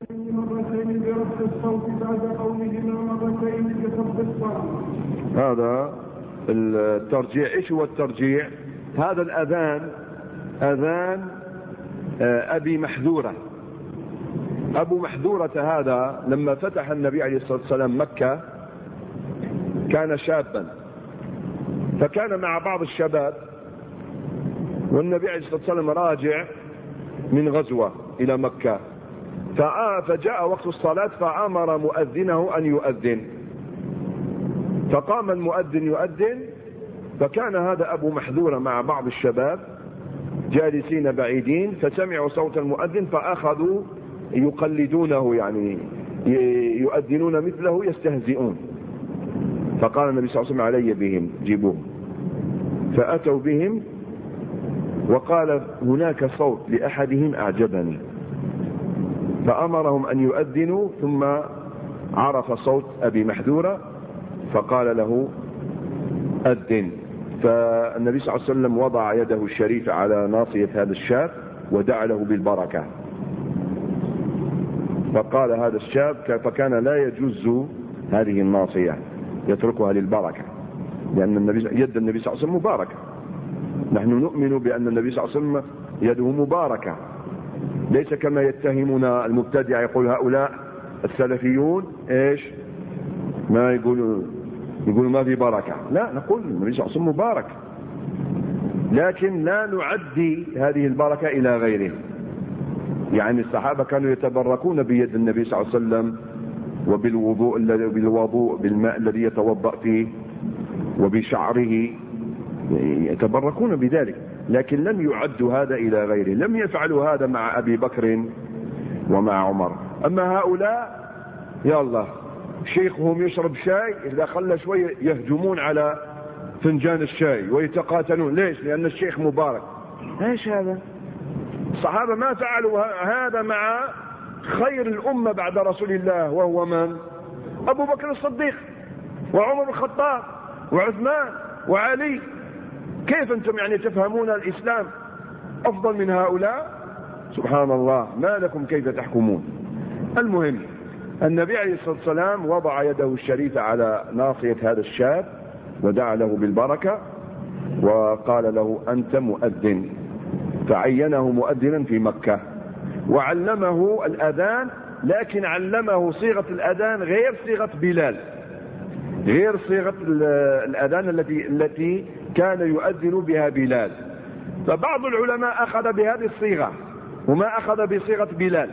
مرتين برفع الصوت بعد قولهما مرتين بخفض الصوت. هذا الترجيع. ايش هو الترجيع؟ هذا الأذان أذان أبي محذورة. أبو محذورة هذا لما فتح النبي عليه الصلاة والسلام مكة كان شابا، فكان مع بعض الشباب، والنبي عليه الصلاة والسلام راجع من غزوة إلى مكة، فجاء وقت الصلاة فأمر مؤذنه أن يؤذن، فقام المؤذن يؤذن، فكان هذا أبو محذورة مع بعض الشباب جالسين بعيدين، فسمعوا صوت المؤذن فأخذوا يقلدونه، يعني يؤذنون مثله يستهزئون. فقال النبي صلى الله عليه وسلم علي بهم جيبوهم، فأتوا بهم وقال هناك صوت لأحدهم أعجبني، فأمرهم أن يؤذنوا، ثم عرف صوت أبي محذورة فقال له أذن. فالنبي صلى الله عليه وسلم وضع يده الشريفة على ناصية هذا الشاب ودعا له بالبركة، فقال هذا الشاب فكان لا يجوز هذه الناصية، يتركها للبركة، لأن يد النبي صلى الله عليه وسلم مباركة. نحن نؤمن بأن النبي صلى الله عليه وسلم يده مباركة، ليس كما يتهمنا المبتدع، يقول هؤلاء السلفيون ايش ما يقولوا ما في بركة. لا، نقول النبي صلى الله عليه وسلم مبارك، لكن لا نعدي هذه البركة إلى غيره. يعني الصحابة كانوا يتبركون بيد النبي صلى الله عليه وسلم وبالوضوء بالماء الذي يتوضأ فيه وبشعره، يتبركون بذلك، لكن لم يعدوا هذا إلى غيره، لم يفعلوا هذا مع أبي بكر ومع عمر. أما هؤلاء يلا شيخهم يشرب شاي، إذا خلى شوية يهجمون على فنجان الشاي ويتقاتلون. ليش؟ لأن الشيخ مبارك. ايش هذا؟ الصحابة ما فعلوا هذا مع خير الأمة بعد رسول الله، وهو من؟ أبو بكر الصديق وعمر الخطاب وعثمان وعلي. كيف أنتم يعني تفهمون الإسلام أفضل من هؤلاء؟ سبحان الله، ما لكم كيف تحكمون. المهم النبي عليه الصلاة والسلام وضع يده الشريفة على ناصية هذا الشاب ودعا له بالبركة وقال له أنت مؤذن، فعينه مؤذنا في مكة وعلمه الأذان، لكن علمه صيغة الأذان غير صيغة بلال، غير صيغة الأذان التي كان يؤذن بها بلال. فبعض العلماء أخذ بهذه الصيغة وما أخذ بصيغة بلال،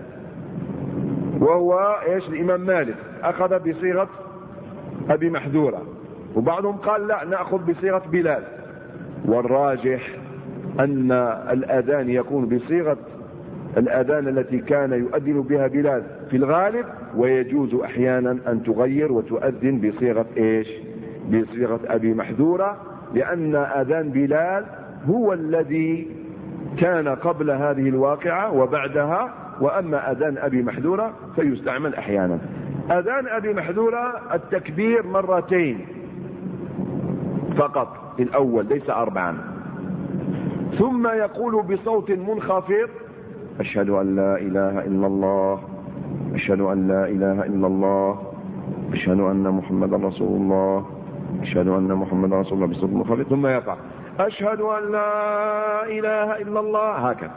وهو ايش؟ الإمام مالك أخذ بصيغة أبي محذورة، وبعضهم قال لا، نأخذ بصيغة بلال. والراجح أن الأذان يكون بصيغة الأذان التي كان يؤذن بها بلال في الغالب، ويجوز أحيانا أن تغير وتؤذن بصيغة ايش؟ بصيغة أبي محذورة، لأن أذان بلال هو الذي كان قبل هذه الواقعة وبعدها، وأما أذان أبي محذورة فيستعمل أحيانا. أذان أبي محذورة التكبير مرتين فقط، الأول ليس 4، ثم يقول بصوت منخفض أشهد أن لا إله إلا الله، أشهد أن لا إله إلا الله، أشهد أن محمدا رسول الله، أشهد أن محمدا رسول الله، بصوت منخفض، ثم يقع أشهد أن لا إله إلا الله، هكذا،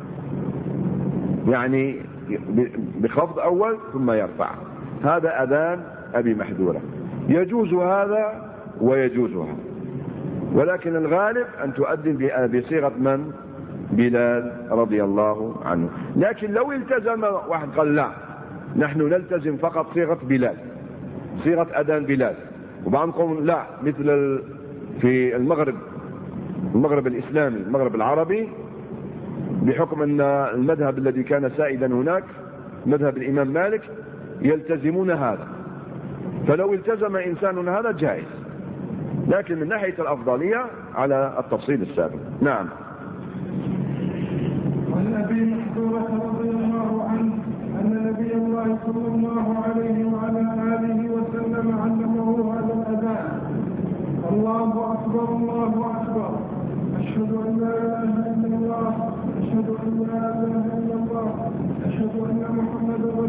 يعني بخفض أول ثم يرفع. هذا أذان أبي محذورة، يجوز هذا ويجوز هذا، ولكن الغالب أن تؤذن بصيغة من؟ بلال رضي الله عنه. لكن لو التزم واحد قال لا، نحن نلتزم فقط صيغة بلال، صيغة أذان بلال، وبعضهم قوم لا، مثل في المغرب الإسلامي، المغرب العربي، بحكم أن المذهب الذي كان سائدا هناك مذهب الإمام مالك يلتزمون هذا، فلو التزم إنسان هذا جائز، لكن من ناحية الأفضلية على التفصيل السابق. نعم. عن أبي محذورة رضي الله عنه أن نبي الله صلى الله عليه وعلى آله وسلم علمه هذا الأذان: الله أكبر الله أكبر، أشهد أن لا إله إلا الله، أشهد أن لا إله إلا الله، أشهد أن محمدا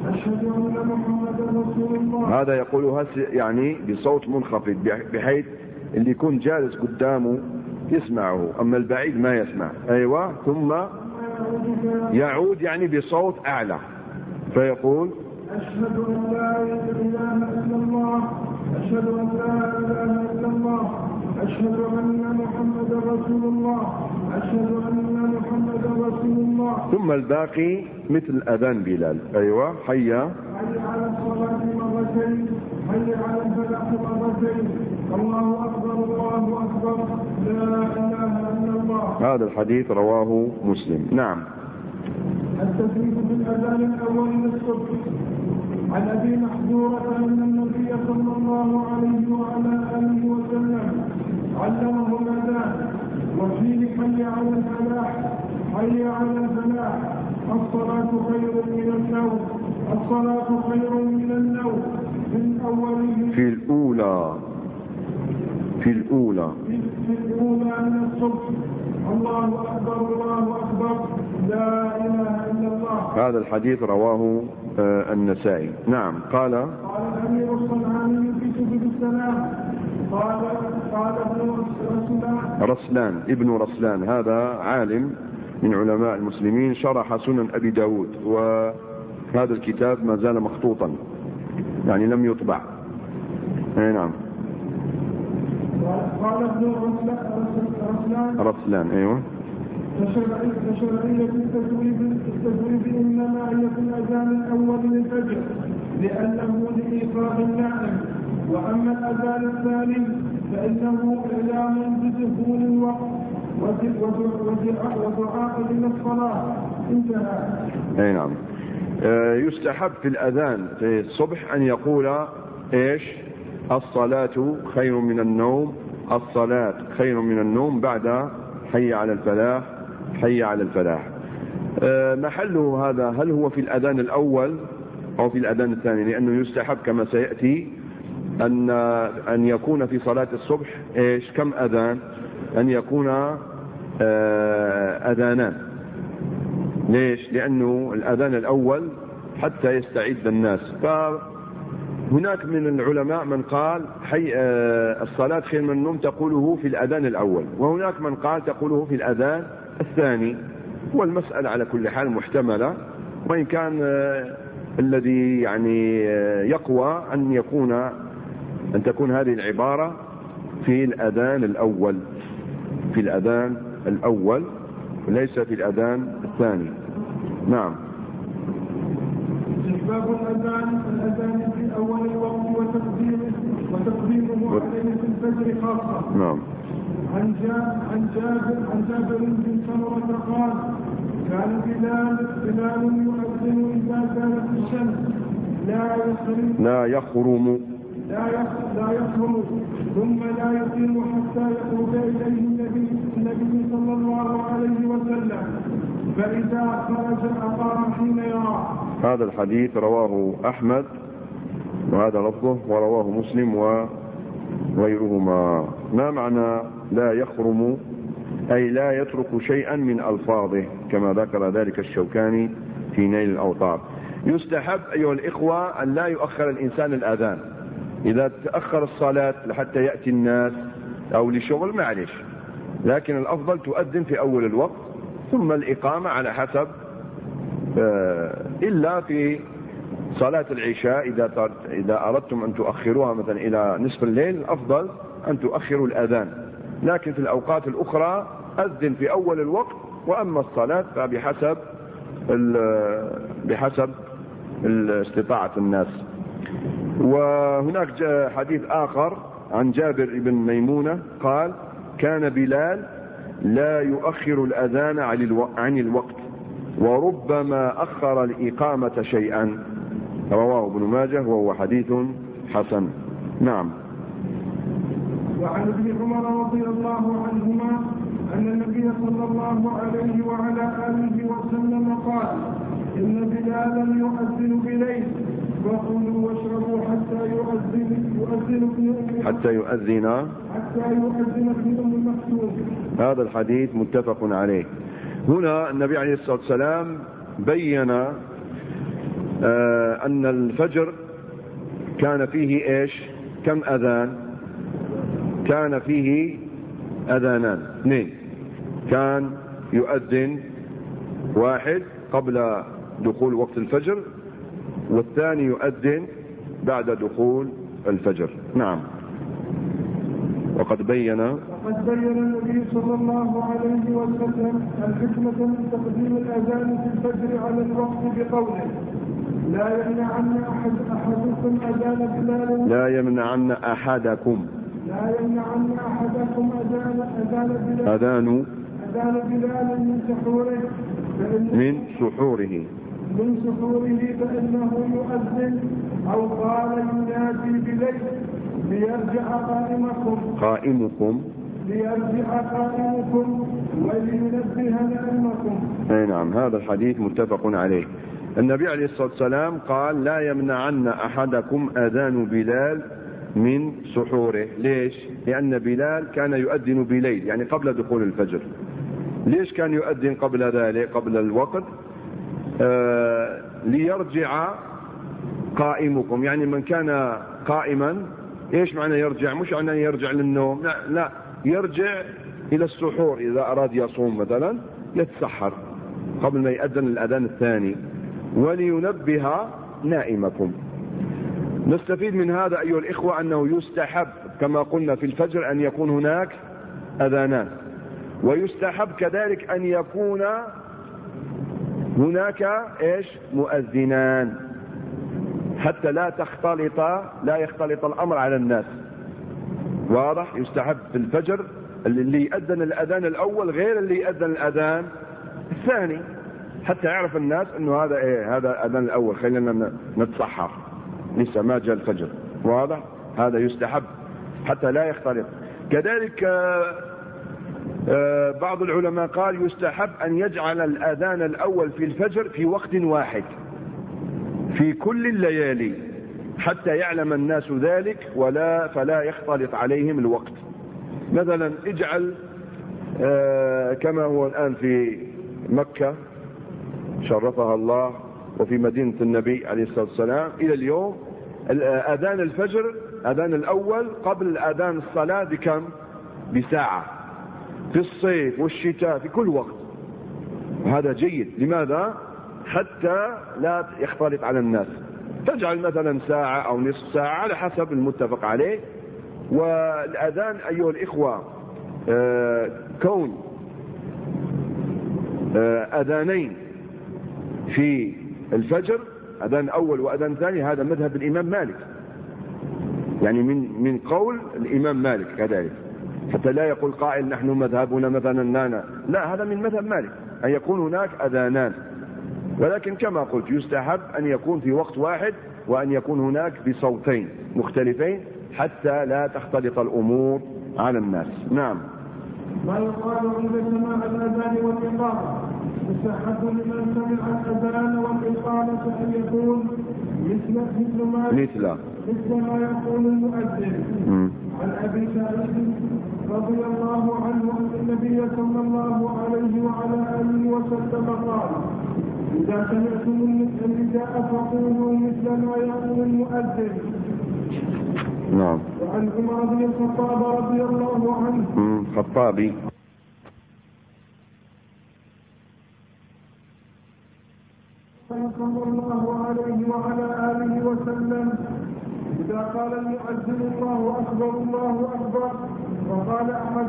أشهد أن محمدا رسول الله. هذا يقولها يعني بصوت منخفض بحيث اللي يكون جالس قدامه يسمعه، أما البعيد ما يسمع. أيوة. ثم يعود يعني بصوت أعلى فيقول أشهد أن لا إله إلا الله. أشهد أن لا إله إلا الله. أشهد أن محمدا رسول الله. أشهد أن محمدا رسول الله. ثم الباقي مثل أذان بلال. أيوة. حي على الصلاة مرتين. حي على الفلاح مرتين. الله أكبر الله أكبر لا إله إلا الله. هذا الحديث رواه مسلم. نعم. التثبيت في الأذان الأول للصبح. عن أبي محذورة أن النبي صلى الله عليه وعلى آله وسلم علمه الأذان وفيه حي على الفلاح. حي على الفلاح. الصلاة خير من النوم. الصلاة خير من النوم. في الأولى من الصبح. الله أكبر الله أكبر لا إله إلا الله. هذا الحديث رواه النسائي. نعم. قال الأمير الصنعاني في سبل السلام قال ابن رسلان هذا عالم من علماء المسلمين شرح سنن أبي داود، وهذا الكتاب ما زال مخطوطا يعني لم يطبع. نعم. قال ابن رسلان. أيوة. فشرعية التثويب إنما هي في الأذان الأول للفجر لأنه لإيقاظ النائم، وأما الأذان الثاني فإنه إعلام بدخول الوقت ودعاء إلى الصلاة. انتهى. أي نعم. يستحب في الأذان في الصبح أن يقول إيش؟ الصلاة خير من النوم. الصلاة خير من النوم بعد حي على الفلاح. حي على الفلاح. محله هذا هل هو في الأذان الأول أو في الأذان الثاني؟ لأنه يستحب كما سيأتي أن يكون في صلاة الصبح إيش؟ كم أذان؟ أن يكون أذانان. ليش؟ لأنه الأذان الأول حتى يستعد الناس. فهناك من العلماء من قال الصلاة خير من النوم تقوله في الأذان الأول، وهناك من قال تقوله في الأذان الثاني، والمسألة على كل حال محتملة، وإن كان الذي يعني يقوى أن تكون هذه العبارة في الأذان الأول، في الأذان الأول وليس في الأذان الثاني. نعم. استحباب الأذان في أول الوقت وتقديمه عليه في الفجر خاصة. نعم. عن جابر بن سمرة قال كان بلال يؤذن إذا كانت الشمس لا يخرم ثم لا يقيم حتى يخرج إليه النبي صلى الله عليه وسلم، فإذا خرج أقام حين يرى. هذا الحديث رواه أحمد وهذا لفظه، ورواه مسلم وغيرهما. ما معنى لا يخرم؟ أي لا يترك شيئا من ألفاظه كما ذكر ذلك الشوكاني في نيل الأوطار. يستحب أيها الإخوة أن لا يؤخر الإنسان الأذان. إذا تأخر الصلاة لحتى يأتي الناس أو لشغل معلش، لكن الأفضل تؤذن في أول الوقت ثم الإقامة على حسب، إلا في صلاة العشاء إذا أردتم أن تؤخروها مثلا إلى نصف الليل الأفضل أن تؤخروا الأذان، لكن في الأوقات الأخرى أذن في أول الوقت، وأما الصلاة فبحسب استطاعة الناس. وهناك حديث آخر عن جابر بن ميمونة قال كان بلال لا يؤخر الأذان عن الوقت وربما أخر الإقامة شيئا، رواه ابن ماجه وهو حديث حسن. نعم. وعن ابن عمر رضي الله عنهما أن النبي صلى الله عليه وعلى آله وسلم قال إن بلالا يؤذن بليل فكلوا واشربوا حتى يؤذن ابن أم مكتوم. هذا الحديث متفق عليه. هنا النبي عليه الصلاة والسلام بين أن الفجر كان فيه إيش؟ كم أذان؟ كان فيه أذانان اثنين، كان يؤذن واحد قبل دخول وقت الفجر، والثاني يؤذن بعد دخول الفجر. نعم. وقد بين النبي صلى الله عليه وسلم الحكمة من تقديم الأذان في الفجر على الوقت بقوله: لا يمنعن أحدكم أذان بلال أذان بلال من سحوره فإنه يؤذن، أو قال ينادي بليل ليرجع قائمكم ولينبه نائمكم. أي نعم، هذا الحديث متفق عليه. النبي عليه الصلاة والسلام قال: لا يمنعن أحدكم أذان بلال من سحوره. ليش؟ لأن بلال كان يؤذن بليل، يعني قبل دخول الفجر. ليش كان يؤذن قبل ذلك، قبل الوقت؟ ليرجع قائمكم، يعني من كان قائما. ايش معنى يرجع؟ مش معنى يرجع للنوم، لا، يرجع الى السحور. اذا اراد يصوم مثلا يتسحر قبل ما يأذن الأذان الثاني. ولينبه نائمكم. نستفيد من هذا أيها الإخوة أنه يستحب كما قلنا في الفجر أن يكون هناك أذانان، ويستحب كذلك أن يكون هناك ايش؟ مؤذنان، حتى لا يختلط الأمر على الناس. واضح؟ يستحب في الفجر اللي يأذن الأذان الأول غير اللي يأذن الأذان الثاني، حتى يعرف الناس انه هذا هذا الأذان الأول، خلينا نتسحر لسه ما جاء الفجر. واضح؟ هذا يستحب حتى لا يختلط. كذلك بعض العلماء قال يستحب أن يجعل الأذان الأول في الفجر في وقت واحد في كل الليالي، حتى يعلم الناس ذلك فلا يختلط عليهم الوقت. مثلا اجعل كما هو الآن في مكة شرفها الله وفي مدينة النبي عليه الصلاة والسلام إلى اليوم، أذان الفجر أذان الأول قبل أذان الصلاة بكم؟ بساعة، في الصيف والشتاء في كل وقت. وهذا جيد. لماذا؟ حتى لا يختلط على الناس. تجعل مثلا ساعة أو نصف ساعة على حسب المتفق عليه. والأذان أيها الإخوة كون أذانين في الفجر، أذان أول وأذان ثاني، هذا مذهب الإمام مالك، يعني من قول الإمام مالك كذلك، حتى لا يقول قائل نحن مذهبنا مثلا لا، هذا من مذهب مالك أن يكون هناك أذانان. ولكن كما قلت يستحب أن يكون في وقت واحد، وأن يكون هناك بصوتين مختلفين حتى لا تختلط الأمور على الناس. نعم. ما يقال عند سماع الأذان والإقامة: يستحب لمن سمع الأذان والإقامة أن يكون مثل ما يقول المؤذن. عن أبي سعيد رضي الله عنه أن النبي صلى الله عليه وعلى آله وسلم قال: إذا سمعتم النداء فقولوا مثل ما يقول المؤذن. نعم. وعن عمر بن الخطاب رضي الله عنه خطابي صلى الله عليه وعلى آله وسلم: إذا قال المؤذن الله أكبر الله أكبر، وقال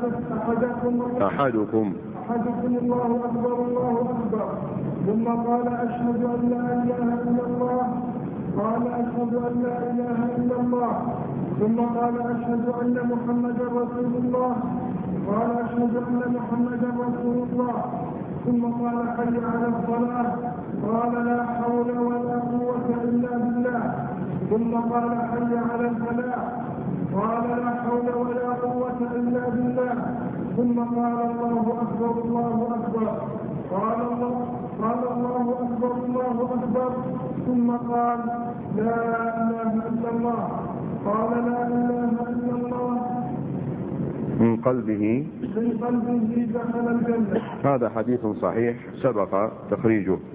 أحدكم الله أكبر الله أكبر، ثم قال أشهد أن لا إله إلا الله، قال أشهد أن لا إله إلا الله، ثم قال أشهد أن محمدا رسول الله، قال أشهد أن محمدا رسول الله، ثم قال حي على الصلاة، قال لا حول ولا قوة إلا بالله، ثم قال حي على الفلاح، قال لا حول ولا قوة إلا بالله، ثم قال الله أكبر الله أكبر، قال الله أكبر الله أكبر، ثم قال لا إله إلا الله، قال لا إله إلا الله، من قلبه دخل الجنة. هذا حديث صحيح سبق تخريجه.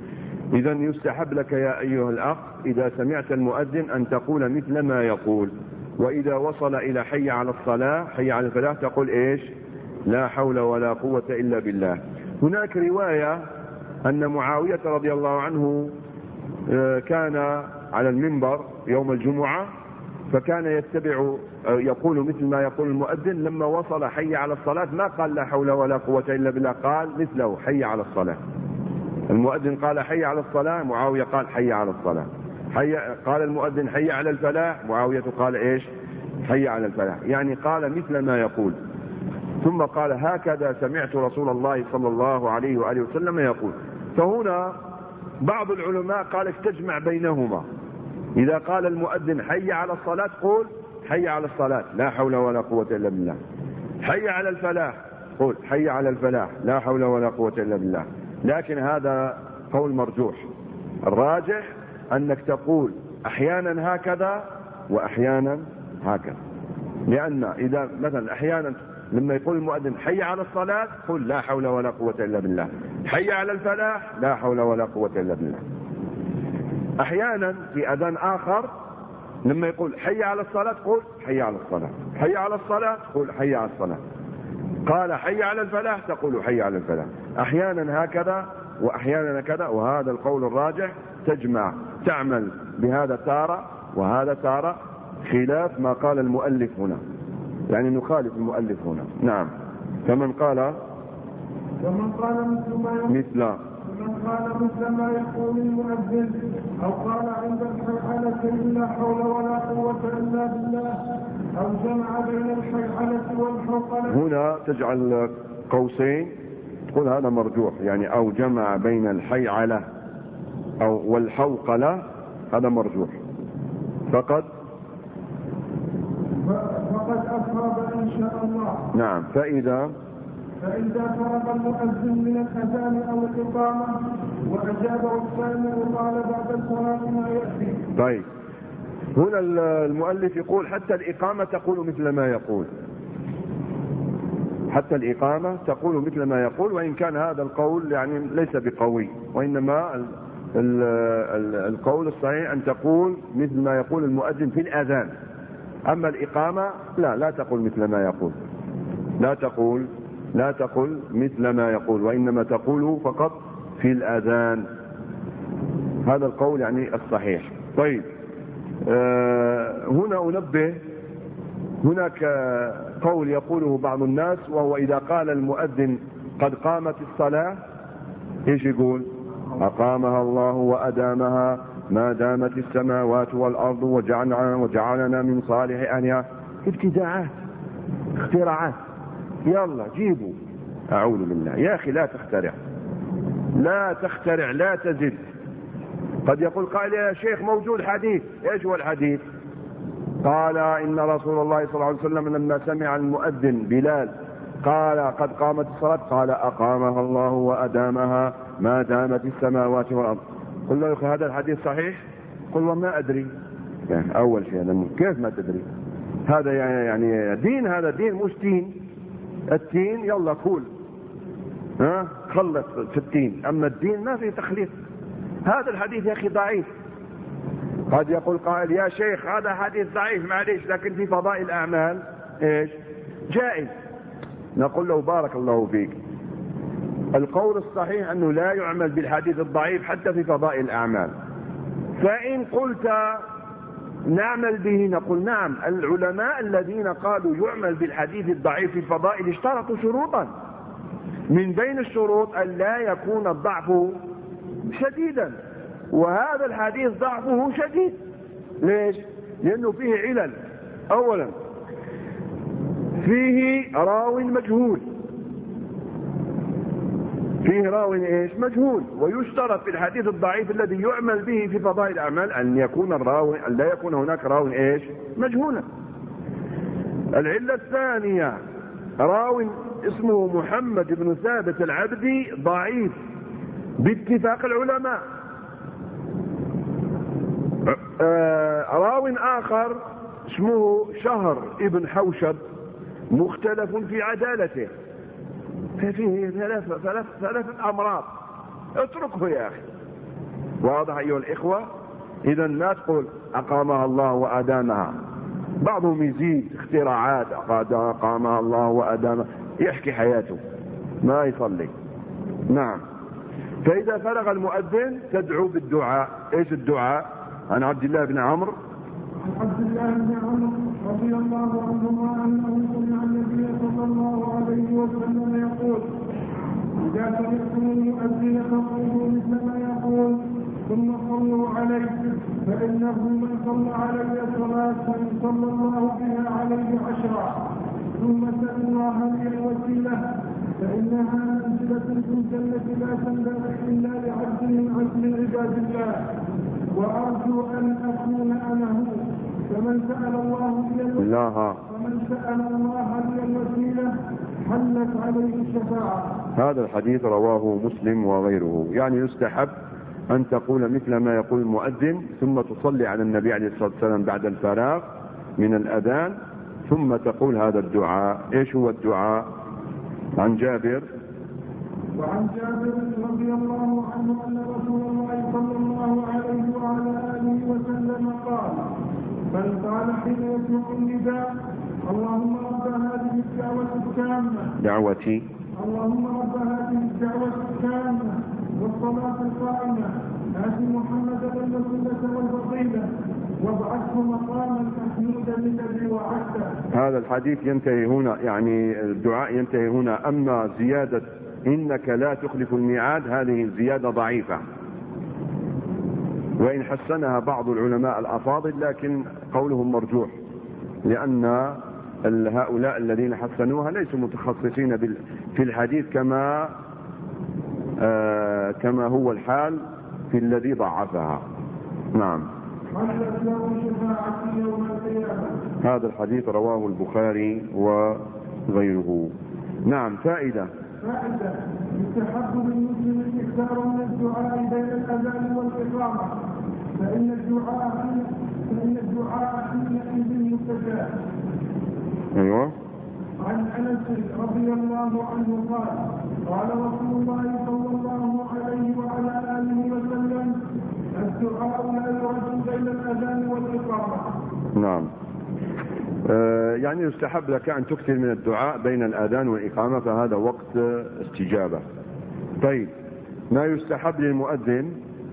إذا يستحب لك يا أيها الأخ إذا سمعت المؤذن أن تقول مثل ما يقول، وإذا وصل إلى حي على الصلاة حي على الفلاح تقول إيش؟ لا حول ولا قوة إلا بالله. هناك رواية أن معاوية رضي الله عنه كان على المنبر يوم الجمعة فكان يتبع يقول مثل ما يقول المؤذن، لما وصل حي على الصلاة ما قال لا حول ولا قوة إلا بالله، قال مثله حي على الصلاة. المؤذن قال حي على الصلاة، معاوية قال حي على الصلاة. قال المؤذن حي على الفلاح، معاوية قال ايش؟ حي على الفلاح، يعني قال مثل ما يقول. ثم قال هكذا سمعت رسول الله صلى الله عليه وآله وسلم يقول. فهنا بعض العلماء قال تجمع بينهما، إذا قال المؤذن حي على الصلاة قول حي على الصلاة لا حول ولا قوة إلا بالله، حي على الفلاح قول حي على الفلاح لا حول ولا قوة إلا بالله. لكن هذا قول مرجوح، الراجح أنك تقول أحيانا هكذا وأحيانا هكذا، لأن إذا مثلا أحيانا لما يقول المؤذن حي على الصلاة قل لا حول ولا قوة إلا بالله، حي على الفلاح لا حول ولا قوة إلا بالله. أحيانا في أذان آخر لما يقول حي على الصلاة قل حي على الصلاة، حي على الصلاة قل حي على الصلاة، قال حي على الفلاح تقول حي على الفلاح. أحيانا هكذا وأحيانا كذا، وهذا القول الراجح تجمع تعمل بهذا تارة وهذا تارة، خلاف ما قال المؤلف هنا، يعني نخالف المؤلف هنا. نعم. فمن قال مثل ما يقول المؤذن أو قال عند الحيحلة لا حول ولا قوة إلا بالله أو جمع بين الحيحلة والحوقلة. هنا تجعل قوسين تقول هذا مرجوح، يعني أو جمع بين الحيعلة أو والحوقلة، هذا مرجوح. فقد أصاب إن شاء الله. نعم. فإذا فرغ المؤذن من الأذان أو الإقامة وأجابه السامع قال بعد الصلاة ما يأتي. طيب، هنا المؤلف يقول حتى الإقامة تقول مثل ما يقول، حتى الإقامة تقول مثل ما يقول، وإن كان هذا القول يعني ليس بقوي، وإنما القول الصحيح أن تقول مثل ما يقول المؤذن في الأذان. أما الإقامة لا تقول مثل ما يقول، لا تقول مثل ما يقول، وإنما تقول فقط في الأذان. هذا القول يعني الصحيح. طيب، هنا أنبه، هناك قول يقوله بعض الناس، وهو إذا قال المؤذن قد قامت الصلاة إيش يقول؟ أقامها الله وأدامها ما دامت السماوات والأرض وجعلنا من صالح أهلها. ابتداعات، اختراعات، يلا جيبوا. أعوذ بالله يا أخي، لا تخترع، لا تزد. قد يقول قائل يا شيخ موجود حديث، ايش هو الحديث؟ قال إن رسول الله صلى الله عليه وسلم لما سمع المؤذن بلال قال قد قامت الصلاة قال أقامها الله وأدامها ما دامت السماوات والأرض. قل له يا أخي هذا الحديث صحيح؟ قل وما أدري. يعني أول شيء كيف ما تدري؟ هذا يعني دين، هذا دين مش دين. الدين يلا كول خلص في الدين، أما الدين ما في تخليط. هذا الحديث يا أخي ضعيف. قد يقول قائل يا شيخ هذا حديث ضعيف معليش، لكن في فضائل الأعمال إيش جائز. نقول له بارك الله فيك، القول الصحيح أنه لا يعمل بالحديث الضعيف حتى في فضائل الأعمال. فإن قلت نعمل به نقول نعم. العلماء الذين قالوا يعمل بالحديث الضعيف في الفضائل اشترطوا شروطا، من بين الشروط أن لا يكون الضعف شديدا، وهذا الحديث ضعفه شديد. ليش؟ لأنه فيه علل. أولا فيه راوي مجهول، فيه راوي ايش مجهول، ويشترط في الحديث الضعيف الذي يعمل به في فضائل الأعمال أن يكون الراوي، أن لا يكون هناك راوي ايش مجهولا. العلة الثانية راوي اسمه محمد بن ثابت العبدي ضعيف باتفاق العلماء. راو آخر اسمه شهر ابن حوشب مختلف في عدالته، ففيه ثلاثة أمراض، اتركه يا أخي. واضح أيها الإخوة؟ إذا لا تقول أقامها الله وأدامها، بعضهم يزيد اختراعات، أقامها الله وأدامها، يحكي حياته ما يصلي. نعم. فإذا فرغ المؤذن تدعو بالدعاء. إيش الدعاء؟ عن عبد الله بن عمرو عبد الله بن عمرو رضي الله عنهما أنه سمع النبي صلى الله عليه وسلم يقول: إذا سمعتم المؤذن فقولوا مثل ما يقول ثم صلوا عليه، فإنه من صلى علي صلاة صلى الله بها عليه 10، ثم سأل الله لي الوسيلة فإنها منزلة في الجنة لا تنبغي إلا لعبد من عباد الله، وأرجو أن أكون أنا هو. فمن سأل الله لي الوسيلة حلت عليه الشفاعة. هذا الحديث رواه مسلم وغيره. يعني يستحب أن تقول مثل ما يقول المؤذن، ثم تصلي على النبي عليه الصلاة والسلام بعد الفراغ من الأذان، ثم تقول هذا الدعاء. إيش هو الدعاء؟ عن جابر رضي الله عنه أن رسول الله صلى الله عليه وعلى آله وسلم قال: من قال حين يسمع النداء: اللهم رب هذه الدعوة التامة دعوتي، اللهم رب هذه الدعوة التامة والصلاة القائمة آت محمدا الوسيلة والفضيلة وابعثه مقاما محمودا الذي وعدته. هذا الحديث ينتهي هنا، يعني الدعاء ينتهي هنا. أما زيادة إنك لا تخلف الميعاد هذه زيادة ضعيفة، وإن حسنها بعض العلماء الأفاضل لكن قولهم مرجوح، لأن هؤلاء الذين حسنوها ليسوا متخصصين في الحديث كما هو الحال في الذي ضعفها. نعم. هذا الحديث رواه البخاري وغيره. نعم. فائدة: يستحب للمسلم الاكثار من الدعاء بين الأذان والإقامة، فإن الدعاء حينئذ مستجاب. أيوه. عن أنس رضي الله عنه قال رسول الله صلى الله عليه وعلى آله وسلم: الدعاء لا يرد بين الأذان والإقامة. نعم. يعني يستحب لك أن تكثر من الدعاء بين الأذان والإقامة، فهذا وقت استجابة. طيب، ما يستحب للمؤذن؟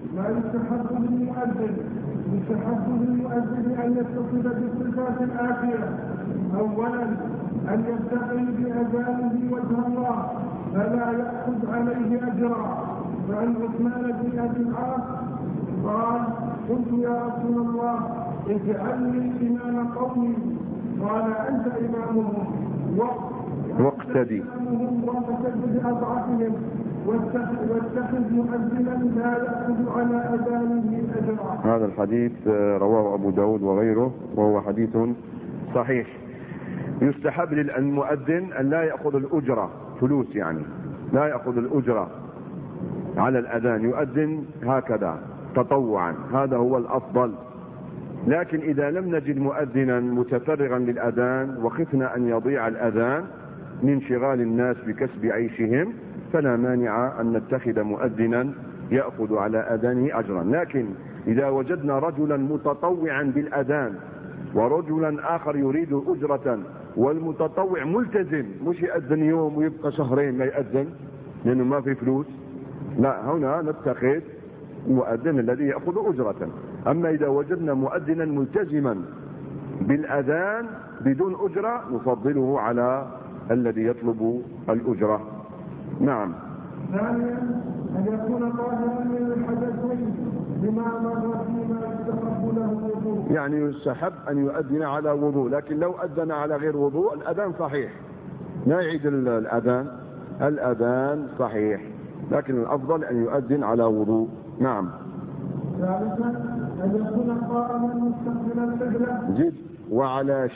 يستحب للمؤذن أن يتصل بالصفات الآخرة. أولا أن يبتغي بأذانه وجه الله فلا يأخذ عليه أجرا. فعن عثمان بن أبي العاص قال: قلت يا رسول الله اجعلني إمام قومي. قال: أنت إمامهم واقتدي بأضعفهم واتخذ مؤذنا لا يأخذ على أذانه أجرا. هذا الحديث رواه أبو داود وغيره، وهو حديث صحيح. يستحب للمؤذن أن لا يأخذ الأجرة، فلوس يعني، لا يأخذ الأجرة على الأذان، يؤذن هكذا تطوعا، هذا هو الأفضل. لكن إذا لم نجد مؤذنا متفرغا للأذان وخفنا أن يضيع الأذان من شغال الناس بكسب عيشهم، فلا مانع أن نتخذ مؤذنا يأخذ على أذانه أجرا. لكن إذا وجدنا رجلا متطوعا بالأذان ورجلا آخر يريد أجرة، والمتطوع ملتزم، مش يأذن يوم ويبقى شهرين ما يأذن لأنه ما في فلوس، لا، هنا نتخذ المؤذن الذي يأخذ أجرة. أما إذا وجدنا مؤذنا ملتزما بالأذان بدون أجرة نفضله على الذي يطلب الأجرة. نعم. ثانيا أن يكون طاهرا من الحدثين بما مر فيما يستحب له الوضوء. يعني يستحب أن يؤذن على وضوء، لكن لو أذن على غير وضوء الأذان صحيح، لا يعيد الأذان صحيح، لكن الأفضل أن يؤذن على وضوء. نعم. ثالثا أن يكون قائما مستقبل القبلة. جد. وعلى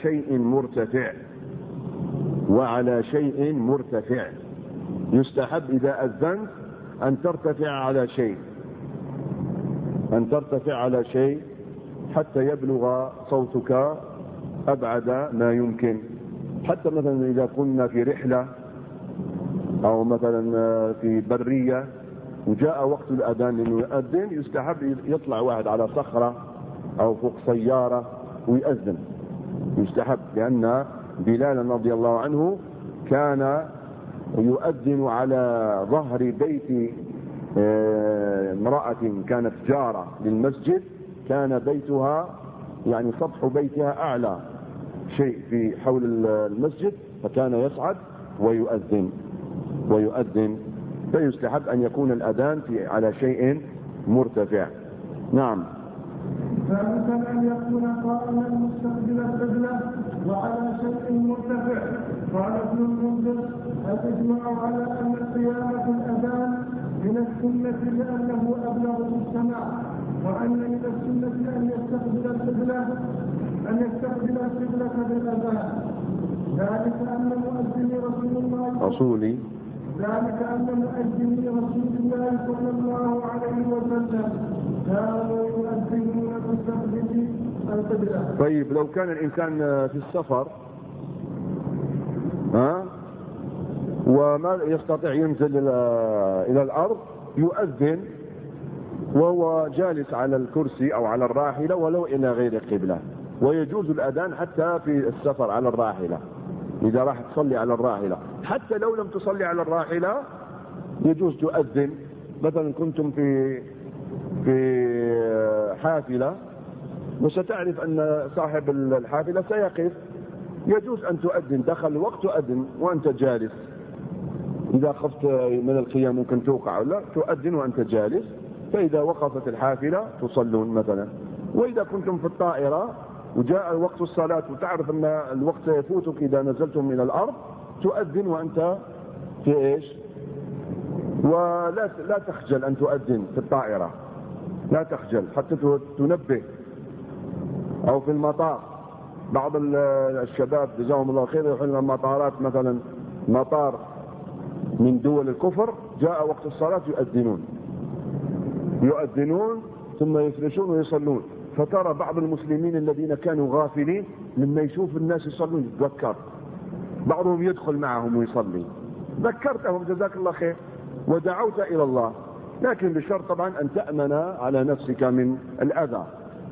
شيء مرتفع. يستحب إذا أذنت أن ترتفع على شيء حتى يبلغ صوتك أبعد ما يمكن. حتى مثلا إذا كنا في رحلة أو مثلا في برية وجاء وقت الأذان إنه يؤذن، يستحب يطلع واحد على صخرة أو فوق سيارة ويؤذن، يستحب، لأن بلال رضي الله عنه كان يؤذن على ظهر بيت امرأة كانت جارة للمسجد، كان بيتها يعني سطح بيتها أعلى شيء في حول المسجد، فكان يصعد ويؤذن فيستحب أن يكون الأذان على شيء مرتفع. نعم. ثالثا أن يكون قائما مستقبل القبلة وعلى شيء مرتفع. قال ابن المنذر: الإجماع على أن قيامة الأذان من السنة لأنه أبلغ في السماع، وأن من السنة أن يستقبل القبلة بالأذان. ذلك أن مؤذن رسول الله صلى الله عليه وسلم كانوا يؤذنون بتقبيل القبلة. طيب لو كان الإنسان في السفر وما يستطيع ينزل إلى الأرض، يؤذن وهو جالس على الكرسي أو على الراحلة ولو إلى غير القبلة، ويجوز الأذان حتى في السفر على الراحلة، إذا راح تصلي على الراحلة. حتى لو لم تصلي على الراحلة يجوز تؤذن. مثلا كنتم في حافلة وستعرف أن صاحب الحافلة سيقف، يجوز أن تؤذن، دخل وقت تؤذن وأنت جالس، إذا خفت من القيام ممكن توقع ولا تؤذن وأنت جالس، فإذا وقفت الحافلة تصلون مثلا. وإذا كنتم في الطائرة وجاء وقت الصلاة وتعرف أن الوقت يفوتك إذا نزلتم إلى الأرض، تؤذن وأنت في إيش؟ ولا تخجل أن تؤذن في الطائرة، لا تخجل حتى تنبه. أو في المطار، بعض الشباب جزاهم الله خير يروحون المطارات، مثلا مطار من دول الكفر، جاء وقت الصلاة يؤذنون ثم يفرشون ويصلون، فترى بعض المسلمين الذين كانوا غافلين لما يشوف الناس يصلون يتذكر، بعضهم يدخل معهم ويصلي، ذكرتهم جزاك الله خير ودعوت إلى الله، لكن بشرط طبعا أن تأمن على نفسك من الأذى،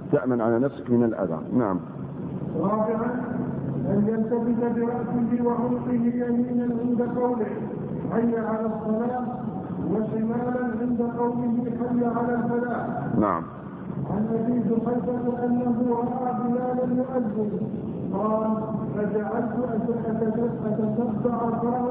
نعم. رابعا أن يلتفت برأسه وعنقه يمينا عند قوله حي على الصلاة، وشمالا عند قوله حي على الفلاح. نعم. عن أبي جحيفة أنه رأى بلالا يؤذن، قال: فجعلت أتتبع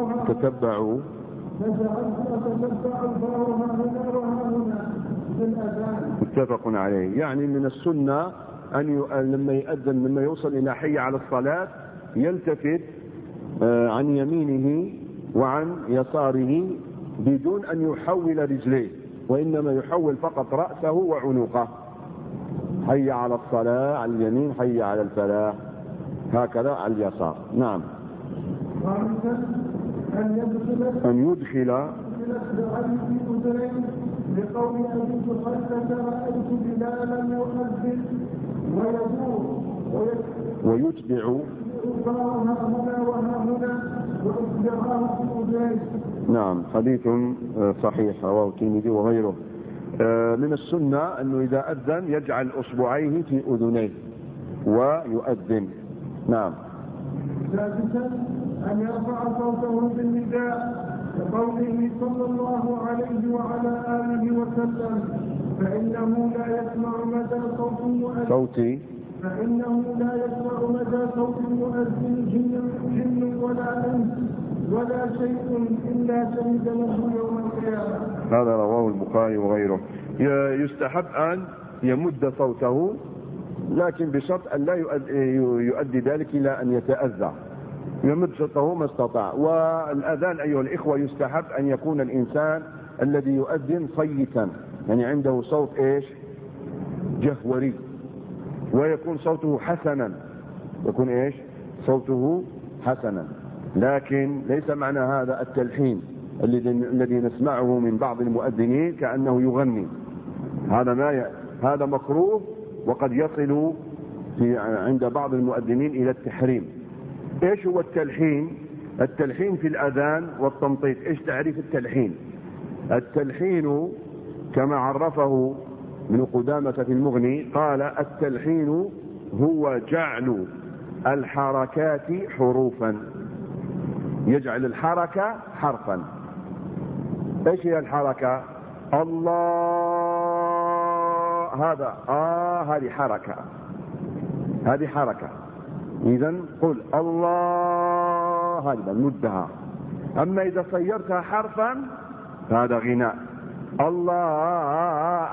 الفارها هنا في الأذان. متفق عليه. يعني من السنة أن لما يؤذن، لما يوصل إلى حي على الصلاة، يلتفت عن يمينه وعن يساره بدون أن يحول رجليه، وإنما يحول فقط رأسه وعنقه. حي على الصلاة على اليمين، حي على الفلاح هكذا على اليسار. نعم. أن يدخل لقول أبي جحيفة رأيت بلالا يؤذن ويتبع نعم. حديث صحيح رواه الترمذي وغيره. من السنة أنه إذا أذن يجعل أصبعيه في أذنيه ويؤذن. نعم. ثالثا أن يرفع صوته بالنداء كقوله صلى الله عليه وعلى آله وسلم: فإنه لا يسمع مدى صوت المؤذن جن ولا إنس ولا شيء إلا شهد له يوم القيامة. هذا رواه البخاري وغيره. يستحب أن يمد صوته، لكن بشرط أن لا يؤدي ذلك إلى أن يتأذى، يمد صوته ما استطاع. والأذان أيها الإخوة يستحب أن يكون الإنسان الذي يؤذن صيتا، يعني عنده صوت إيش؟ جهوري، ويكون صوته حسنا، يكون إيش؟ صوته حسنا. لكن ليس معنى هذا التلحين الذي نسمعه من بعض المؤذنين كأنه يغني، هذا مكروه، وقد يصل عند بعض المؤذنين إلى التحريم. إيش هو التلحين؟ التلحين في الأذان والتمطيط. إيش تعريف التلحين؟ التلحين كما عرفه ابن قدامة في المغني قال: التلحين هو جعل الحركات حروفا، يجعل الحركة حرفا. ايش هي الحركة؟ الله، هذا هذه حركة، هذه حركة. إذن قل الله، هذا مدها. أما إذا صيرتها حرفا هذا غناء. الله،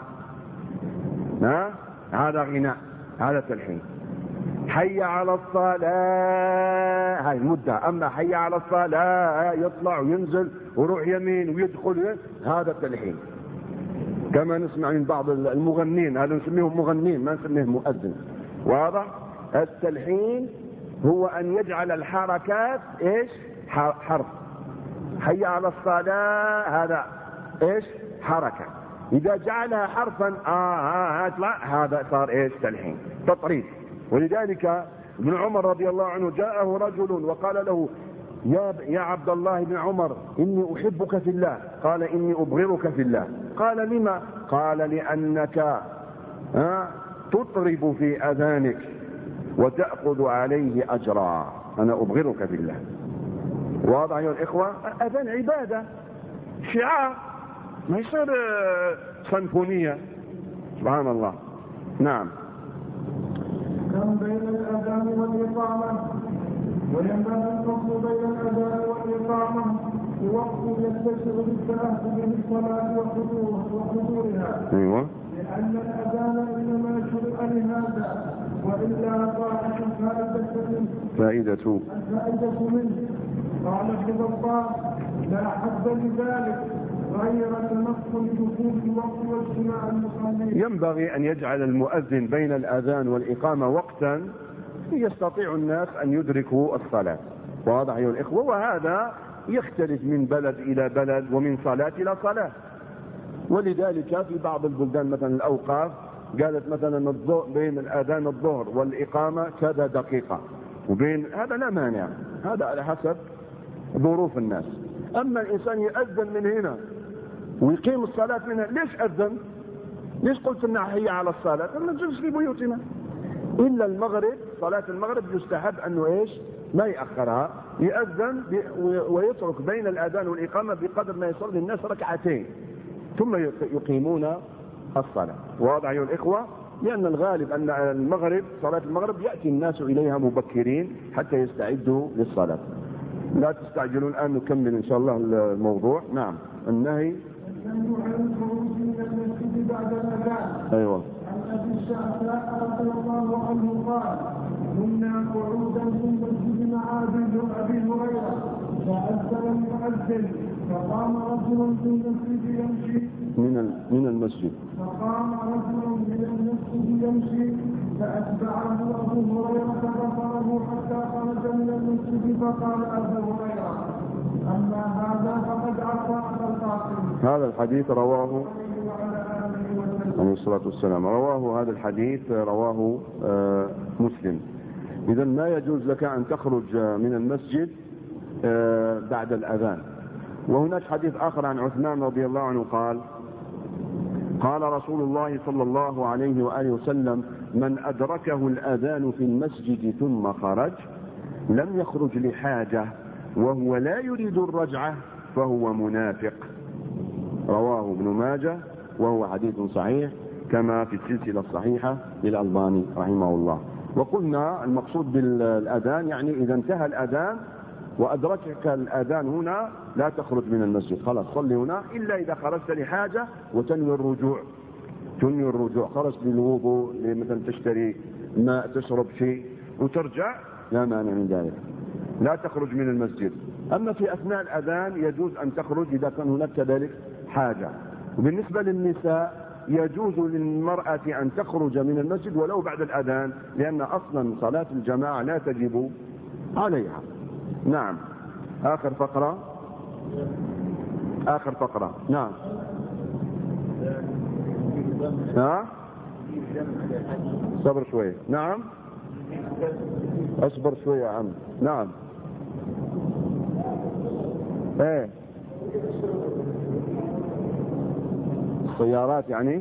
هذا غناء، هذا تلحين. حي على الصلاة، هاي مدة. أما حي على الصلاة يطلع وينزل ويروح يمين ويدخل، هذا التلحين. كما نسمع من بعض المغنين، هذا نسميهم مغنين ما نسميهم مؤذن. واضح؟ التلحين هو أن يجعل الحركات ايش؟ حرف. حي على الصلاة هذا ايش؟ حركة. إذا جعلها حرفا هذا صار ايش؟ تلحين، تطريد. ولذلك ابن عمر رضي الله عنه جاءه رجل وقال له: يا عبد الله بن عمر، إني أحبك في الله. قال: إني أبغضك في الله. قال: لما؟ قال: لأنك تطرب في أذانك وتأخذ عليه أجرا. أنا أبغضك في الله. واضح يا الإخوة؟ أذان عبادة، شعار، ما يصير سيمفونية. سبحان الله. نعم. كم بين الأذان والإقامة، وينبغي الفصل بين الأذان والإقامة في وقت يتسع بالتأهب للصلاة وحضورها. أيوة. لأن الأذان إنما شرع لهذا، وإلا ضاعت الفائدة منه. قال ابن بطال: لا حد لذلك غير تنقل دخول الوقت واجتماع المصلين. ينبغي أن يجعل المؤذن بين الأذان والإقامة وقتا يستطيع الناس أن يدركوا الصلاة. واضح أيها الإخوة؟ وهذا يختلف من بلد إلى بلد ومن صلاة إلى صلاة. ولذلك في بعض البلدان مثلا الأوقاف قالت مثلا بين الأذان الظهر والإقامة كذا دقيقة، وبين هذا لا مانع، هذا على حسب ظروف الناس. أما الإنسان يأذن من هنا ويقيم الصلاة من هنا، ليش أذن؟ ليش قلت إنها حي على الصلاة؟ نجلس في بيوتنا. إلا المغرب، صلاة المغرب يستحب أنه إيش؟ ما يأخرها، يأذن ويترك بين الأذان والإقامة بقدر ما يصلي الناس ركعتين ثم يقيمون الصلاة. واضح أيها الإخوة؟ لأن الغالب أن المغرب، صلاة المغرب يأتي الناس إليها مبكرين حتى يستعدوا للصلاة. لا تستعجلون، الآن نكمل إن شاء الله الموضوع. نعم. النهي عن الخروج من المسجد بعد الأذان. أيوة. عن أبي الشعثاء رضي الله عنه قال: كنا قعودا في المسجد مع أبي هريرة فأذن المؤذن، فقام رجل في المسجد يمشي من المسجد يمشي فأتبعه أبو هريرة فغفره حتى خرج من المسجد، فقال أبو هريرة: أما هذا فقد عصى القاسم. هذا الحديث رواه عليه الصلاة والسلام، رواه هذا الحديث رواه مسلم. إذا ما يجوز لك أن تخرج من المسجد بعد الأذان. وهناك حديث آخر عن عثمان رضي الله عنه قال: قال رسول الله صلى الله عليه وآله وسلم: من أدركه الأذان في المسجد ثم خرج لم يخرج لحاجة وهو لا يريد الرجعة فهو منافق. رواه ابن ماجه وهو حديث صحيح كما في السلسلة الصحيحة للألباني رحمه الله. وقلنا المقصود بالأذان يعني إذا انتهى الأذان وأدركك الأذان هنا لا تخرج من المسجد، خلاص صلي هنا، إلا إذا خرجت لحاجة وتنوي الرجوع، خرجت للوضوء، مثلا تشتري ماء، تشرب شيء وترجع، لا مانع من ذلك، لا تخرج من المسجد. أما في أثناء الأذان يجوز أن تخرج إذا كان هناك كذلك حاجة. وبالنسبة للنساء يجوز للمرأة أن تخرج من المسجد ولو بعد الأذان، لأن أصلا صلاة الجماعة لا تجب عليها. نعم. آخر فقرة. نعم. صبر شوية. نعم. اصبر شوية يا عم. نعم. ايه سيارات يعني.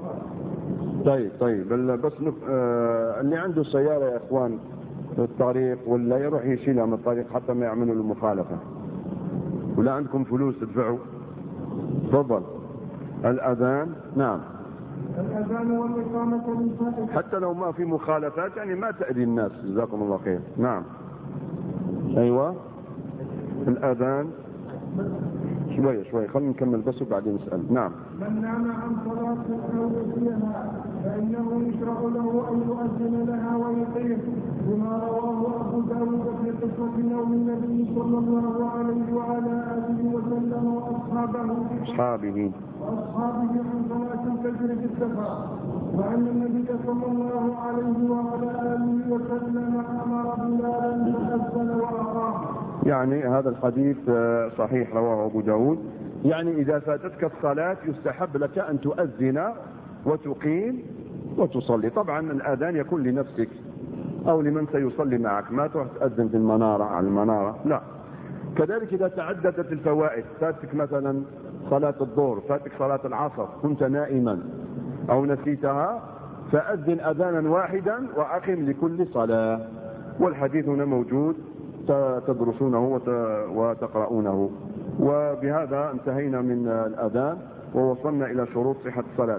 طيب بس اللي عنده سيارة يا اخوان في الطريق ولا يروح يشيلها من الطريق حتى ما يعملوا المخالفة، ولا عندكم فلوس تدفعوا. تفضل. الأذان. نعم. الأذان والإقامة حتى لو ما في مخالفات يعني ما تأذي الناس. جزاكم الله خير. نعم. أيوة. الأذان. شوي خلينا نكمل بس وبعدين نسأل. نعم. من نام عن صلاة أو نسيها فإنه يشرع له أن يؤذن لها ويقيم، بما رواه أبو داود في قصة نوم النبي صلى الله عليه وعلى آله وسلم وأصحابه عن صلاة الفجر في السفر، وأن النبي صلى الله عليه وعلى آله وسلم أمر بلالا فأذن وأقام. يعني هذا الحديث صحيح رواه أبو داود. يعني إذا فاتتك الصلاة يستحب لك أن تؤذن وتقيم وتصلي. طبعا الآذان يكون لنفسك أو لمن سيصلي معك، ما تروح تأذن في المنارة على المنارة، لا. كذلك إذا تعددت الفوائد، فاتك مثلا صلاة الظهر، فاتك صلاة العصر، كنت نائما أو نسيتها، فأذن أذانا واحدا وأقم لكل صلاة. والحديث هنا موجود تدرسونه وتقرؤونه. وبهذا انتهينا من الأذان ووصلنا إلى شروط صحة الصلاة.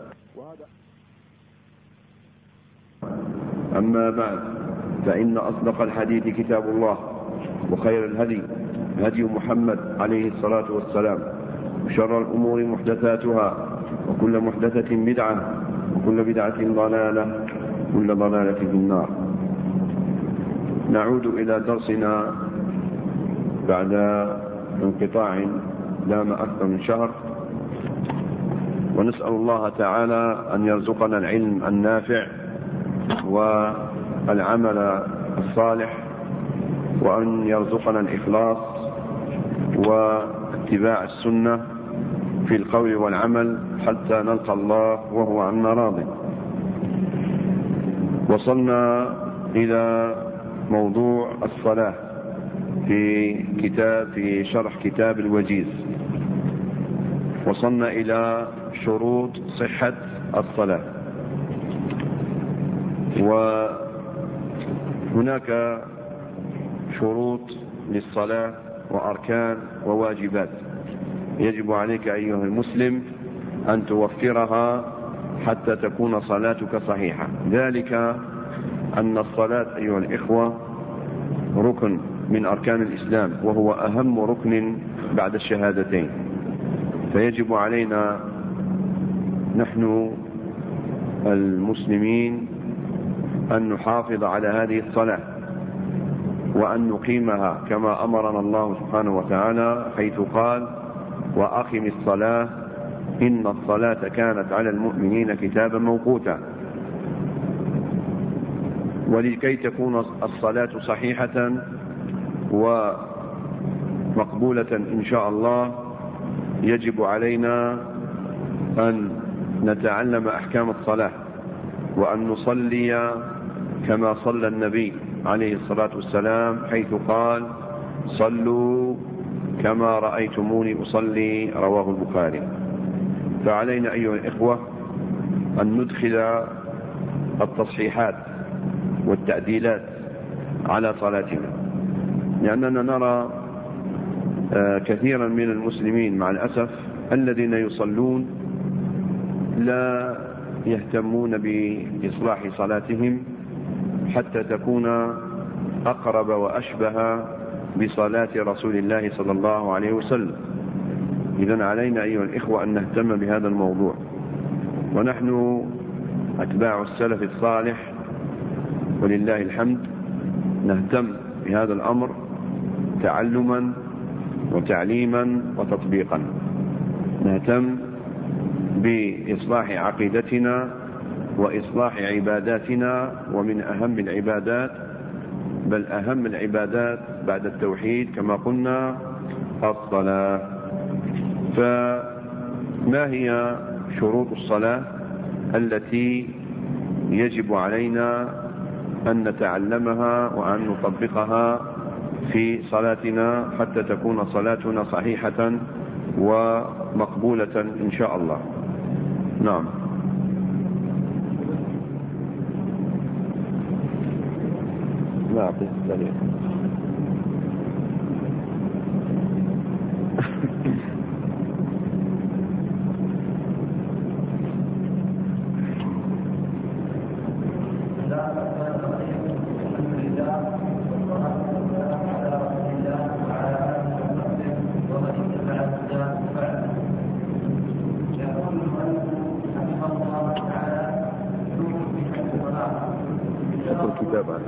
أما بعد، فإن أصدق الحديث كتاب الله، وخير الهدي هدي محمد عليه الصلاة والسلام، وشر الأمور محدثاتها، وكل محدثة بدعة، وكل بدعة ضلالة، وكل ضلالة في النار. نعود إلى درسنا بعد انقطاع دام أكثر من شهر، ونسأل الله تعالى أن يرزقنا العلم النافع والعمل الصالح، وأن يرزقنا الإخلاص واتباع السنة في القول والعمل حتى نلقى الله وهو عنا راض. وصلنا إلى موضوع الصلاة في شرح كتاب الوجيز. وصلنا إلى شروط صحة الصلاة، وهناك شروط للصلاة وأركان وواجبات يجب عليك أيها المسلم أن توفرها حتى تكون صلاتك صحيحة. ذلك أن الصلاة أيها الإخوة ركن من أركان الإسلام، وهو أهم ركن بعد الشهادتين. فيجب علينا نحن المسلمين أن نحافظ على هذه الصلاة وأن نقيمها كما أمرنا الله سبحانه وتعالى، حيث قال: وأقم الصلاة إن الصلاة كانت على المؤمنين كتابا موقوتا. ولكي تكون الصلاة صحيحة ومقبولة إن شاء الله يجب علينا أن نتعلم أحكام الصلاة، وأن نصلي كما صلى النبي عليه الصلاة والسلام، حيث قال: صلوا كما رأيتموني أصلي، رواه البخاري. فعلينا أيها الإخوة أن ندخل التصحيحات والتعديلات على صلاتنا، لأننا نرى كثيرا من المسلمين مع الأسف الذين يصلون لا يهتمون بإصلاح صلاتهم حتى تكون أقرب وأشبه بصلاة رسول الله صلى الله عليه وسلم. إذن علينا أيها الإخوة أن نهتم بهذا الموضوع، ونحن أتباع السلف الصالح ولله الحمد نهتم بهذا الأمر تعلما وتعليما وتطبيقا. نهتم بإصلاح عقيدتنا وإصلاح عباداتنا، ومن أهم العبادات بل أهم العبادات بعد التوحيد كما قلنا الصلاة. فما هي شروط الصلاة التي يجب علينا أن نتعلمها وأن نطبقها في صلاتنا حتى تكون صلاتنا صحيحة ومقبولة إن شاء الله؟ نعم. لا بالتالي الكتاب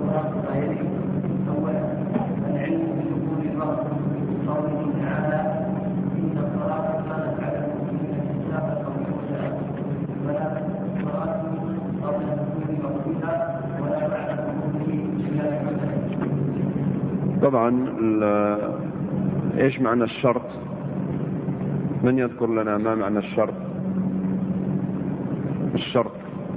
طبعا. ايش معنى الشرط؟ من يذكر لنا ما معنى الشرط؟ الشرط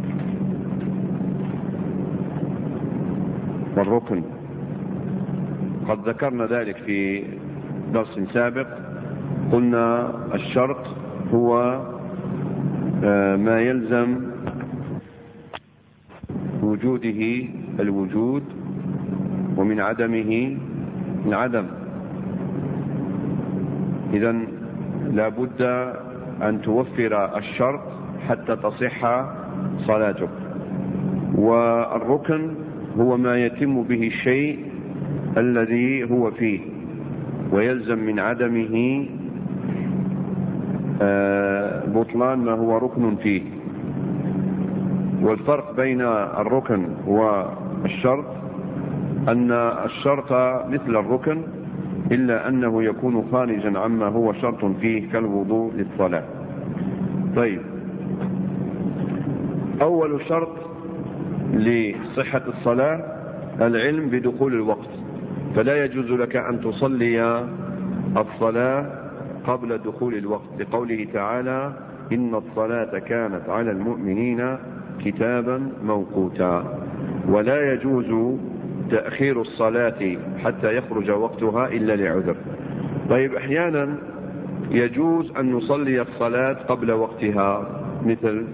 والركن قد ذكرنا ذلك في درس سابق. قلنا الشرط هو ما يلزم وجوده الوجود ومن عدمه العدم. إذن لا بد أن توفر الشرط حتى تصح صلاتك. والركن هو ما يتم به الشيء الذي هو فيه ويلزم من عدمه بطلان ما هو ركن فيه. والفرق بين الركن والشرط أن الشرط مثل الركن إلا أنه يكون خارجا عما هو شرط فيه كالوضوء للصلاة. طيب، أول شرط لصحة الصلاة العلم بدخول الوقت. فلا يجوز لك أن تصلي الصلاة قبل دخول الوقت، لقوله تعالى: إن الصلاة كانت على المؤمنين كتابا موقوتا. ولا يجوز تأخير الصلاة حتى يخرج وقتها إلا لعذر. طيب، أحيانا يجوز أن نصلي الصلاة قبل وقتها، مثل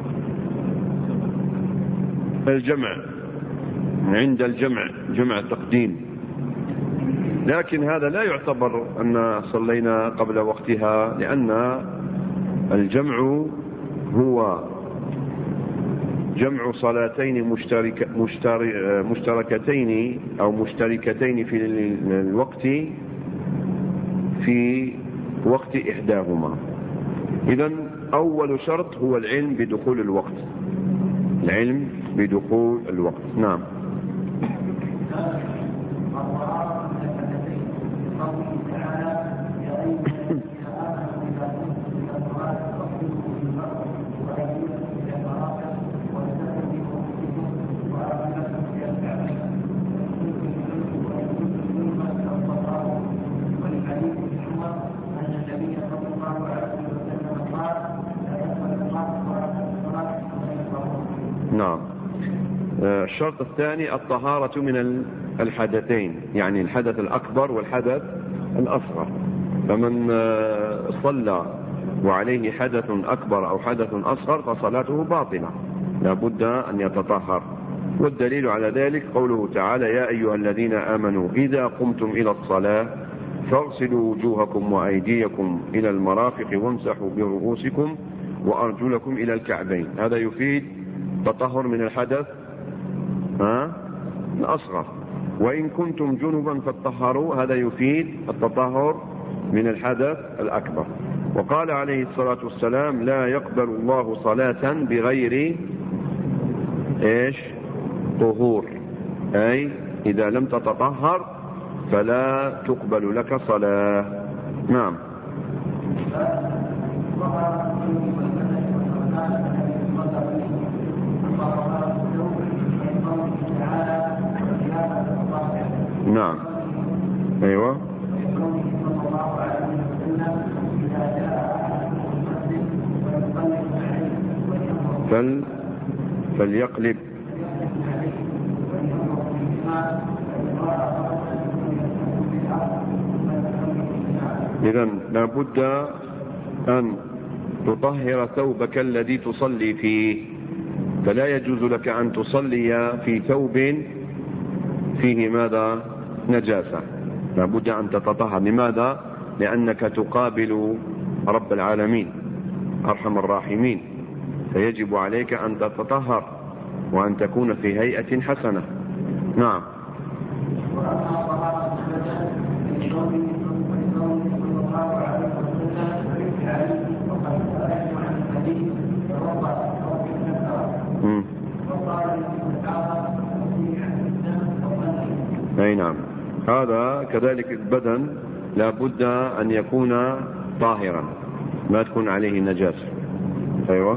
الجمع، عند الجمع، جمع تقديم، لكن هذا لا يعتبر أن صلينا قبل وقتها، لأن الجمع هو جمع صلاتين مشتركتين أو مشتركتين في الوقت في وقت إحداهما. إذن أول شرط هو العلم بدخول الوقت، العلم بدخول الوقت. نعم. نعم. الشرط الثاني الطهارة من الحدثين، يعني الحدث الأكبر والحدث الأصغر. فمن صلى وعليه حدث أكبر أو حدث أصغر فصلاته باطلة، لا بد أن يتطهر. والدليل على ذلك قوله تعالى: يا أيها الذين آمنوا إذا قمتم إلى الصلاة فاغسلوا وجوهكم وأيديكم إلى المرافق وامسحوا برؤوسكم وأرجلكم إلى الكعبين. هذا يفيد التطهر من الحدث الأصغر. وإن كنتم جنبا فاتطهروا، هذا يفيد التطهر من الحدث الأكبر. وقال عليه الصلاة والسلام: لا يقبل الله صلاة بغير طهور، أي إذا لم تتطهر فلا تقبل لك صلاة. نعم. نعم. أيوة. فليقلب. إذن لا بد أن تطهر ثوبك الذي تصلي فيه، فلا يجوز لك أن تصلي في ثوب فيه ماذا؟ نجاسة. لابد أن تتطهر. لماذا؟ لأنك تقابل رب العالمين أرحم الراحمين، فيجب عليك أن تتطهر وأن تكون في هيئة حسنة. نعم. أي نعم. هذا كذلك البدن لا بد أن يكون طاهرا، ما تكون عليه نجاسة. أيوة.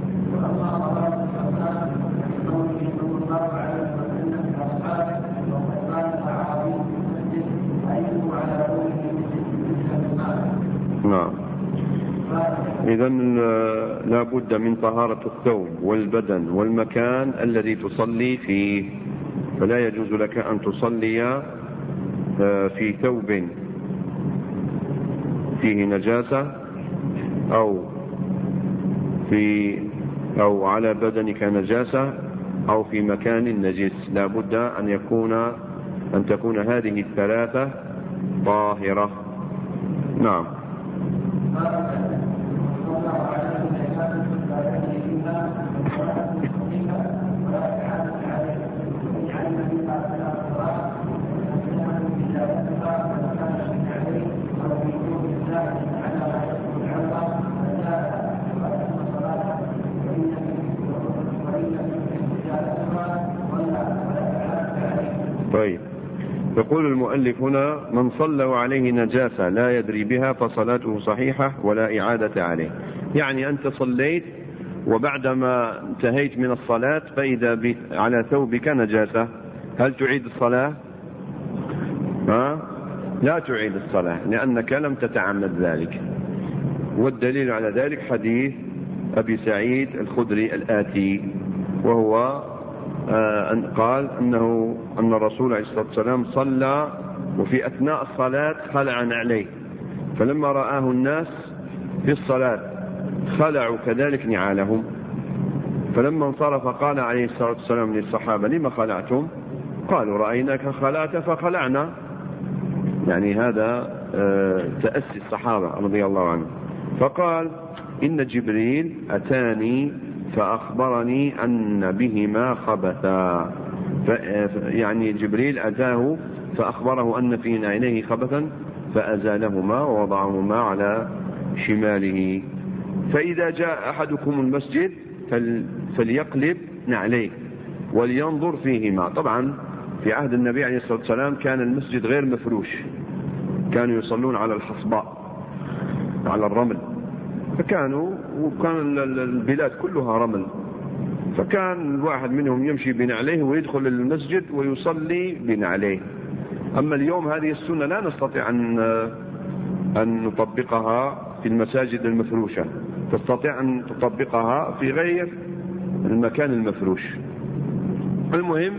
نعم. إذن لا بد من طهارة الثوب والبدن والمكان الذي تصلي فيه، فلا يجوز لك أن تصلي في ثوب فيه نجاسة أو على بدنك نجاسة أو في مكان نجس. لا بد أن تكون هذه الثلاثة طاهرة. نعم. طيب، يقول المؤلف هنا: من صلى عليه نجاسة لا يدري بها فصلاته صحيحة ولا إعادة عليه. يعني أنت صليت وبعدما انتهيت من الصلاة فإذا على ثوبك نجاسة، هل تعيد الصلاة؟ لا تعيد الصلاة، لأنك لم تتعمد ذلك. والدليل على ذلك حديث أبي سعيد الخدري الآتي، وهو أن قال أن الرسول عليه الصلاة والسلام صلى وفي أثناء الصلاة خلع عليه، فلما رآه الناس في الصلاة خلعوا كذلك نعالهم، فلما انصرف قال عليه الصلاة والسلام للصحابة: لما خلعتم؟ قالوا: رأيناك خلعت فخلعنا. يعني هذا تأسي الصحابة رضي الله عنهم. فقال: إن جبريل أتاني فأخبرني أن بهما خبثا. يعني جبريل أتاه فأخبره أن في عينيه خبثا فأزالهما ووضعهما على شماله. فإذا جاء أحدكم المسجد فليقلب نعليه ولينظر فيهما. طبعا في عهد النبي عليه الصلاة والسلام كان المسجد غير مفروش، كانوا يصلون على الحصباء على الرمل، وكان البلاد كلها رمل، فكان الواحد منهم يمشي بنعليه ويدخل المسجد ويصلي بنعليه. أما اليوم هذه السنة لا نستطيع أن نطبقها في المساجد المفروشة، تستطيع أن تطبقها في غير المكان المفروش. المهم،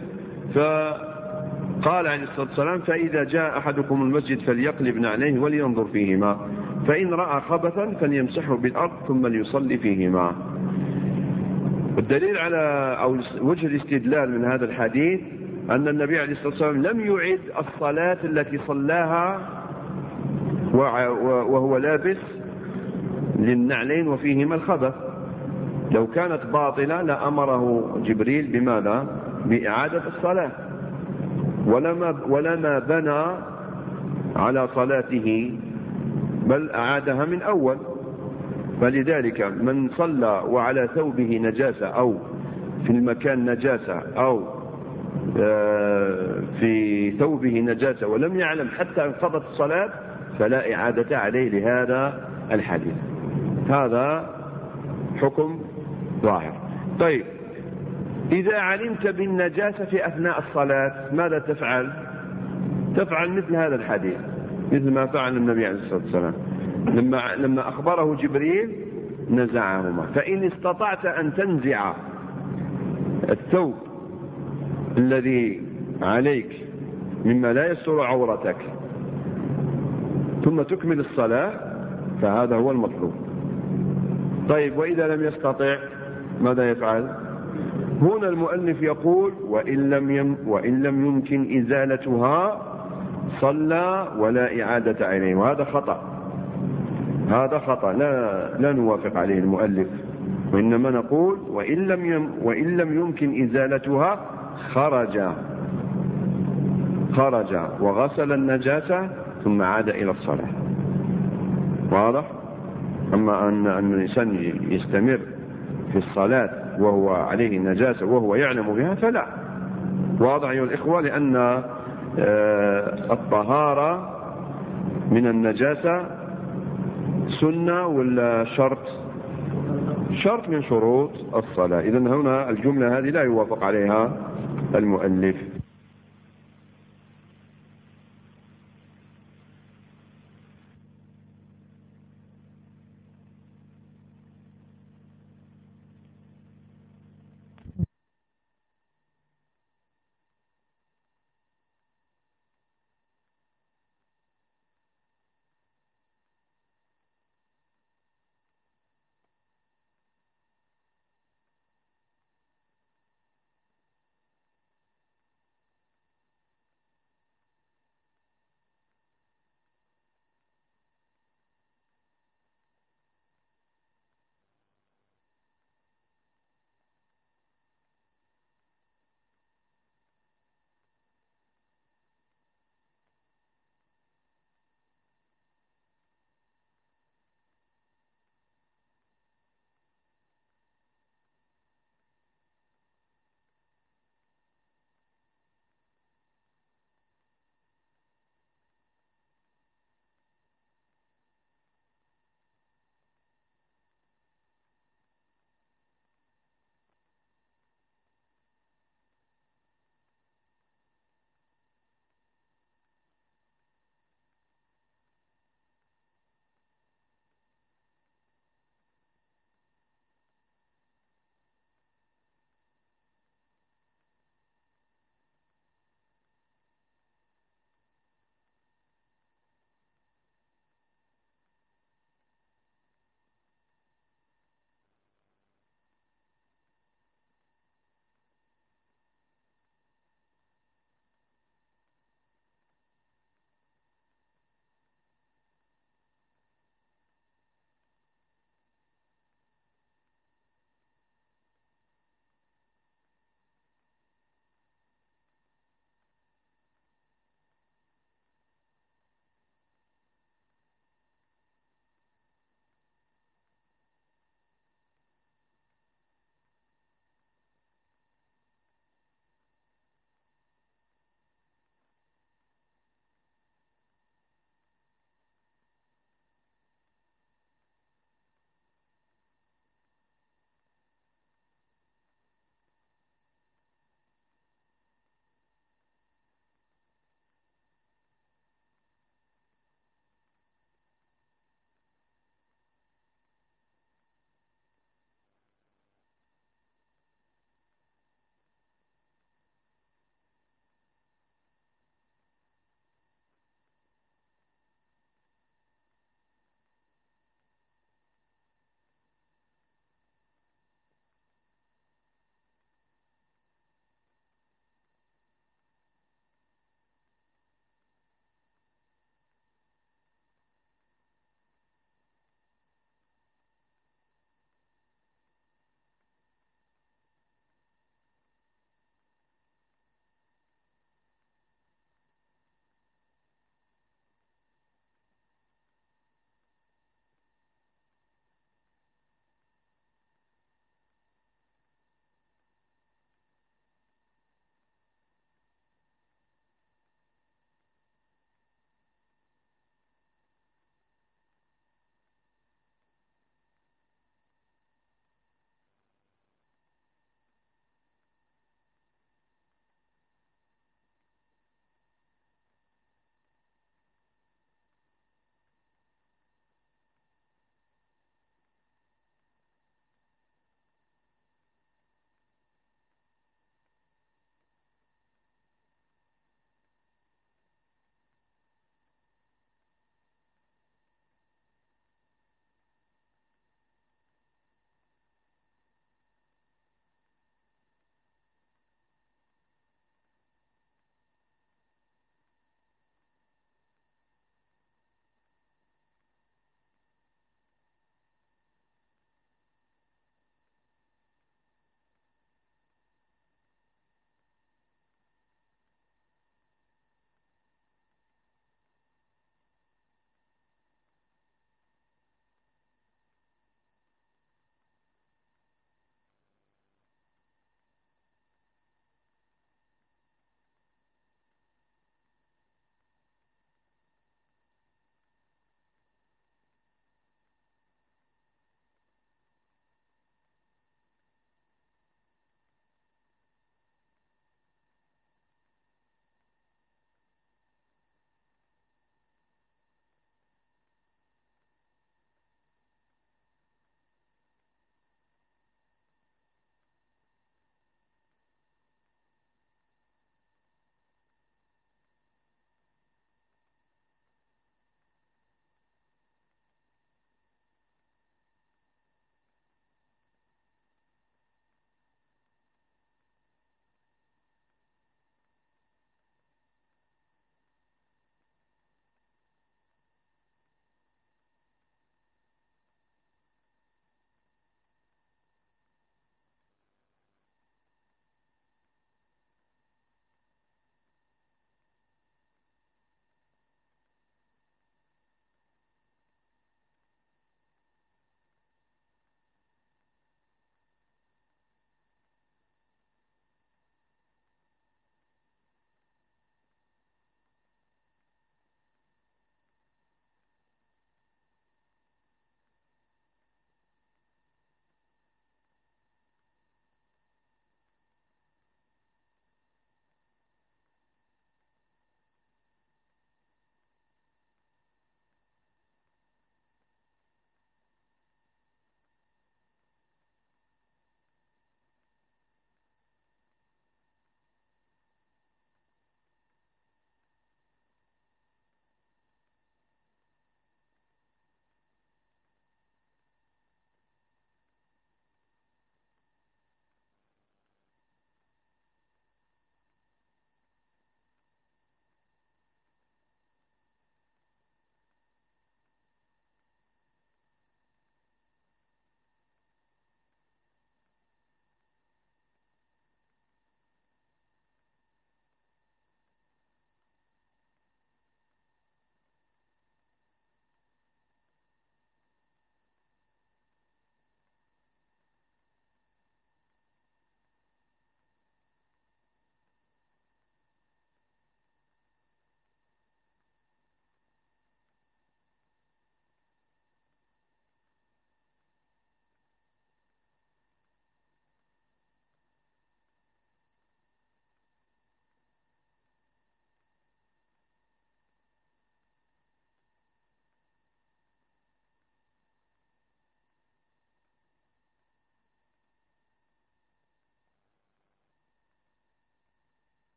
فقال عليه الصلاة والسلام: فإذا جاء أحدكم المسجد فليقلب نعليه ولينظر فيهما، فإن رأى خبثا فليمسحه بالأرض ثم ليصلي فيهما. الدليل على أو وجه الاستدلال من هذا الحديث أن النبي عليه الصلاة والسلام لم يعد الصلاة التي صلاها وهو لابس للنعلين وفيهما الخبث. لو كانت باطلة لأمره جبريل بماذا؟ بإعادة الصلاة، ولما بنى على صلاته بل أعادها من أول. فلذلك من صلى وعلى ثوبه نجاسة أو في المكان نجاسة أو في ثوبه نجاسة ولم يعلم حتى انقضت الصلاة فلا إعادة عليه لهذا الحديث. هذا حكم ظاهر. طيب، إذا علمت بالنجاسة في أثناء الصلاة ماذا تفعل؟ تفعل مثل هذا الحديث، مثل ما فعل النبي عليه الصلاة والسلام لما أخبره جبريل نزعهما. فإن استطعت أن تنزع الثوب الذي عليك مما لا يستر عورتك ثم تكمل الصلاة فهذا هو المطلوب. طيب وإذا لم يستطع ماذا يفعل؟ هنا المؤلف يقول وإن لم يمكن إزالتها صلى ولا إعادة عليه، وهذا خطأ. هذا خطأ لا نوافق عليه المؤلف، وإنما نقول وإن لم يمكن إزالتها خرج وغسل النجاسة ثم عاد إلى الصلاة. واضح؟ أما أن الإنسان يستمر في الصلاة وهو عليه النجاسة وهو يعلم بها فلا. واضح أيها الإخوة؟ لأن الطهارة من النجاسة سنة ولا شرط من شروط الصلاة. إذن هنا الجملة هذه لا يوافق عليها المؤلف.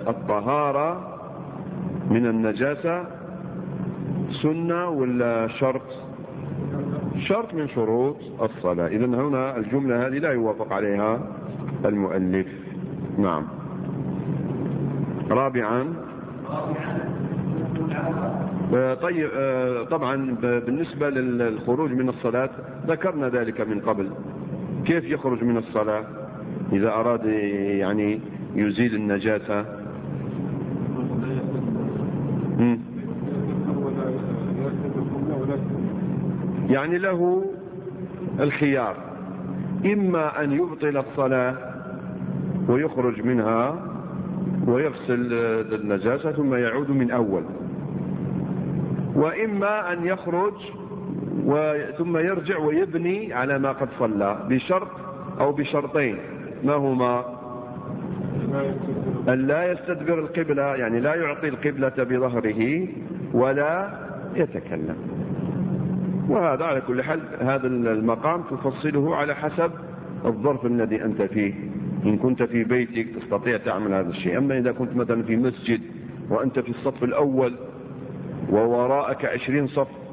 الطهارة من النجاسة سنة ولا شرط؟ شرط من شروط الصلاة. إذن هنا الجملة هذه لا يوافق عليها المؤلف. نعم. رابعا، طيب طبعا بالنسبة للخروج من الصلاة ذكرنا ذلك من قبل، كيف يخرج من الصلاة إذا أراد يعني يزيل النجاسة. يعني له الخيار، إما أن يبطل الصلاة ويخرج منها ويغسل النجاسة ثم يعود من أول، وإما أن يخرج ثم يرجع ويبني على ما قد صلى بشرط أو بشرطين. ما هما؟ أن لا يستدبر القبلة، يعني لا يعطي القبلة بظهره ولا يتكلم. وهذا على كل حال هذا المقام تفصله على حسب الظرف الذي أنت فيه. إن كنت في بيتك تستطيع تعمل هذا الشيء، أما إذا كنت مثلا في مسجد وأنت في الصف الأول ووراءك 20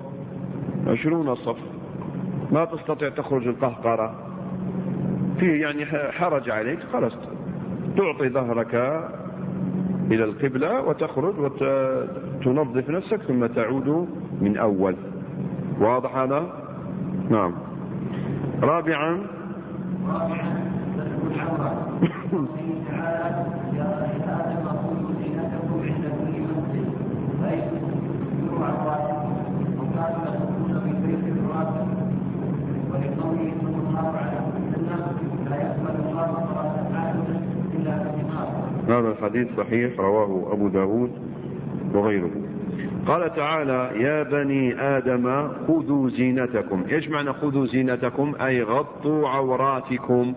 صف ما تستطيع تخرج القهقرة فيه، يعني حرج عليك، خلاص تعطي ظهرك إلى القبلة وتخرج وتنظف نفسك ثم تعود من أول. واضح هذا؟ نعم. رابعا، هذا الحديث صحيح رواه أبو داود وغيره. قال تعالى: يا بني آدم خذوا زينتكم. إيش معنى خذوا زينتكم؟ أي غطوا عوراتكم،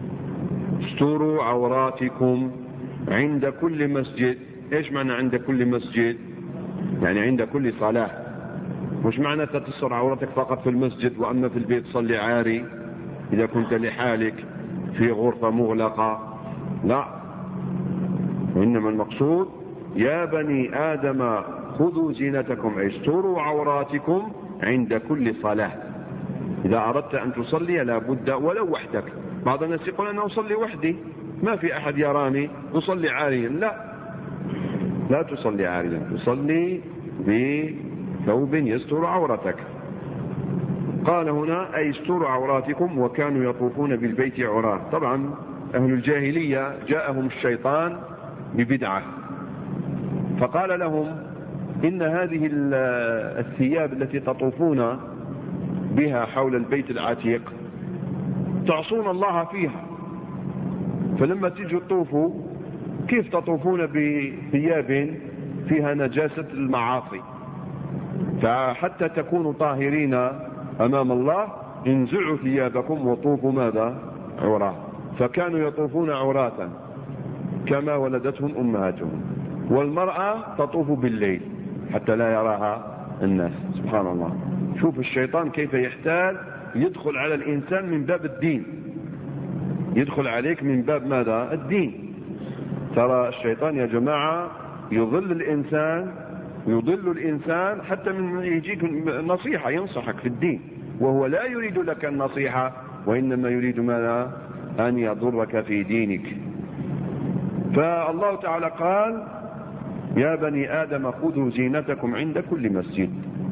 استروا عوراتكم عند كل مسجد. إيش معنى عند كل مسجد؟ يعني عند كل صلاة. مش معنى تستر عورتك فقط في المسجد وأما في البيت صلي عاري إذا كنت لحالك في غرفة مغلقة، لا، وإنما المقصود يا بني آدم خذوا زينتكم، أي استروا عوراتكم عند كل صلاة. إذا أردت أن تصلي لا بد ولو وحدك. بعض الناس يقول أنا أصلي وحدي ما في أحد يراني أصلي عاريا. لا تصلي عاريا، تصلي بثوب يستر عورتك. قال هنا أي استروا عوراتكم. وكانوا يطوفون بالبيت عراه. طبعا أهل الجاهلية جاءهم الشيطان ببدعة فقال لهم إن هذه الثياب التي تطوفون بها حول البيت العتيق تعصون الله فيها، فلما تيجوا تطوفوا كيف تطوفون بثياب فيها نجاسة المعاصي؟ فحتى تكونوا طاهرين أمام الله انزعوا ثيابكم وطوفوا ماذا؟ عراه. فكانوا يطوفون عراة كما ولدتهم أمهاتهم. والمرأة تطوف بالليل حتى لا يراها الناس. سبحان الله، شوف الشيطان كيف يحتال يدخل على الإنسان من باب الدين، يدخل عليك من باب ماذا؟ الدين. ترى الشيطان يا جماعة يضل الإنسان حتى من يجيك نصيحة ينصحك في الدين وهو لا يريد لك النصيحة، وإنما يريد ماذا؟ أن يضرك في دينك. فالله تعالى قال يا بني آدم خذوا زينتكم عند كل مسجد.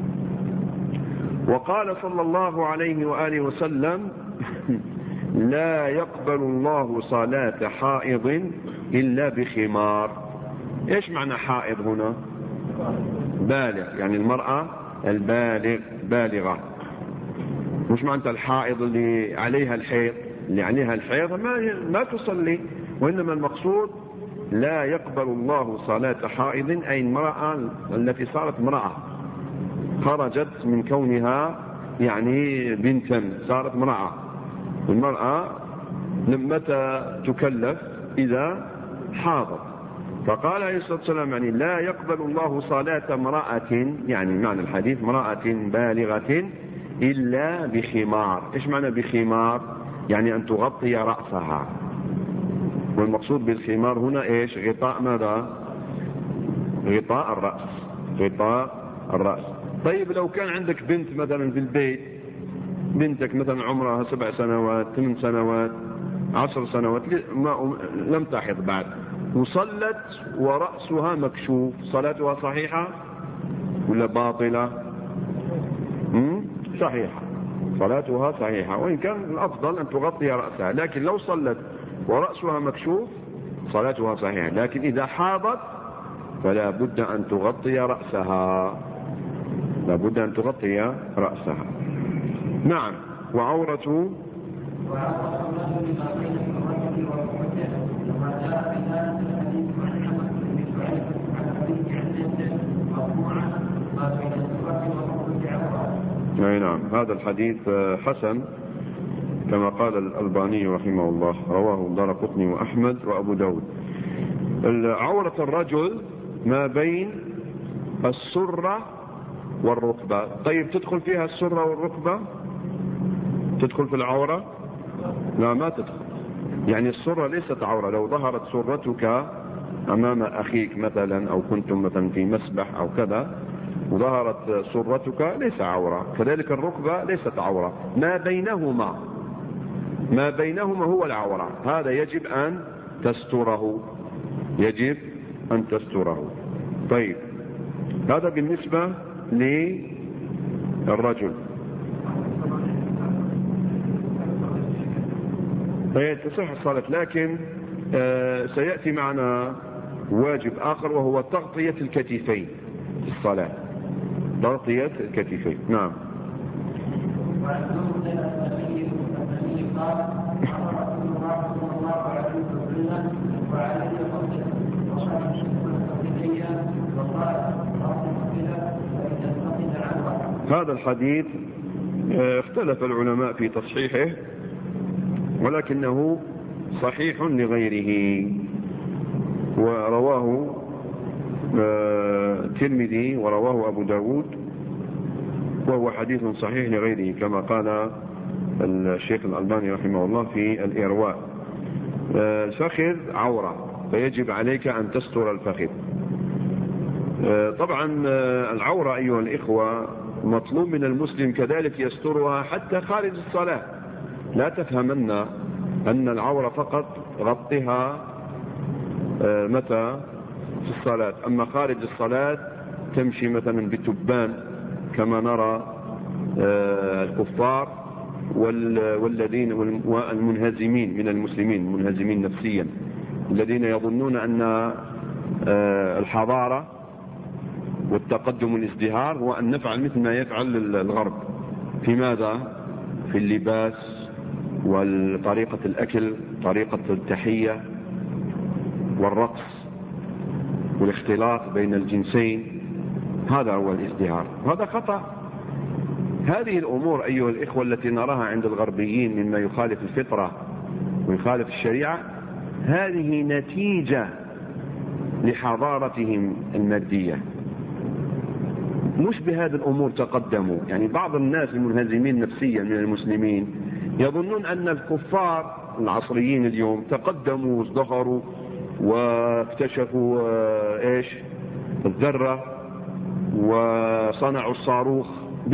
وقال صلى الله عليه وآله وسلم لا يقبل الله صلاة حائض إلا بخمار. إيش معنى حائض هنا؟ بالغ، يعني المرأة بالغة. مش معنى الحائض اللي عليها الحيض، اللي عليها الحيض ما تصلي، وإنما المقصود لا يقبل الله صلاة حائض، أي المرأة التي صارت امرأة خرجت من كونها يعني بنتا صارت امرأة. المرأة متى تكلف؟ إذا حاضت. فقال عليه الصلاة والسلام يعني لا يقبل الله صلاة امرأة، يعني معنى الحديث امرأة بالغة إلا بخمار. إيش معنى بخمار؟ يعني أن تغطي رأسها. والمقصود بالخمار هنا إيش؟ غطاء ماذا؟ غطاء الرأس، غطاء الرأس. طيب لو كان عندك بنت مثلا في البيت، بنتك مثلا عمرها 7 سنوات 8 سنوات 10 سنوات لم تحض بعد، وصلت ورأسها مكشوف، صلاتها صحيحة ولا باطلة؟ صحيحة، صلاتها صحيحة، وإن كان الأفضل أن تغطي رأسها، لكن لو صلت ورأسها مكشوف صلاتها صحيحة. لكن إذا حاضت فلا بد أن تغطي رأسها، لا بد أن تغطي رأسها. نعم. وعورة أي نعم، هذا الحديث حسن كما قال الألباني رحمه الله، رواه الدارقطني وأحمد وأبو داود. عورة الرجل ما بين السرة والركبة. طيب تدخل فيها السرة والركبة؟ تدخل في العورة؟ لا، ما تدخل. يعني السرة ليست عورة. لو ظهرت سرتك أمام أخيك مثلا، أو كنتم مثلا في مسبح أو كذا وظهرت سرتك ليس عورة. كذلك الركبة ليست عورة. ما بينهما هو العورة. هذا يجب أن تستره، يجب أن تستره. طيب هذا بالنسبة للرجل. تصح الصلاة، لكن سيأتي معنا واجب آخر وهو تغطية الكتفين في الصلاة، تغطية الكتفين. نعم. هذا الحديث اختلف العلماء في تصحيحه، ولكنه صحيح لغيره، ورواه الترمذي ورواه أبو داود، وهو حديث صحيح لغيره كما قال الشيخ الألباني رحمه الله في الإرواء. الفخذ عورة، فيجب عليك أن تستر الفخذ. طبعا العورة أيها الإخوة مطلوب من المسلم كذلك يسترها حتى خارج الصلاة. لا تفهمن أن العورة فقط غطها متى في الصلاة، أما خارج الصلاة تمشي مثلا بتبان كما نرى الكفار والذين والمنهزمين من المسلمين، المنهزمين نفسيا، الذين يظنون أن الحضارة والتقدم والازدهار هو أن نفعل مثل ما يفعل الغرب. في ماذا؟ في اللباس وطريقة الأكل، طريقة التحية والرقص والاختلاط بين الجنسين. هذا هو الازدهار، هذا خطأ. هذه الأمور أيها الإخوة التي نراها عند الغربيين مما يخالف الفطرة ويخالف الشريعة، هذه نتيجة لحضارتهم المادية. مش بهذه الأمور تقدموا. يعني بعض الناس المنهزمين نفسيا من المسلمين يظنون أن الكفار العصريين اليوم تقدموا وازدهروا واكتشفوا الذرة وصنعوا الصاروخ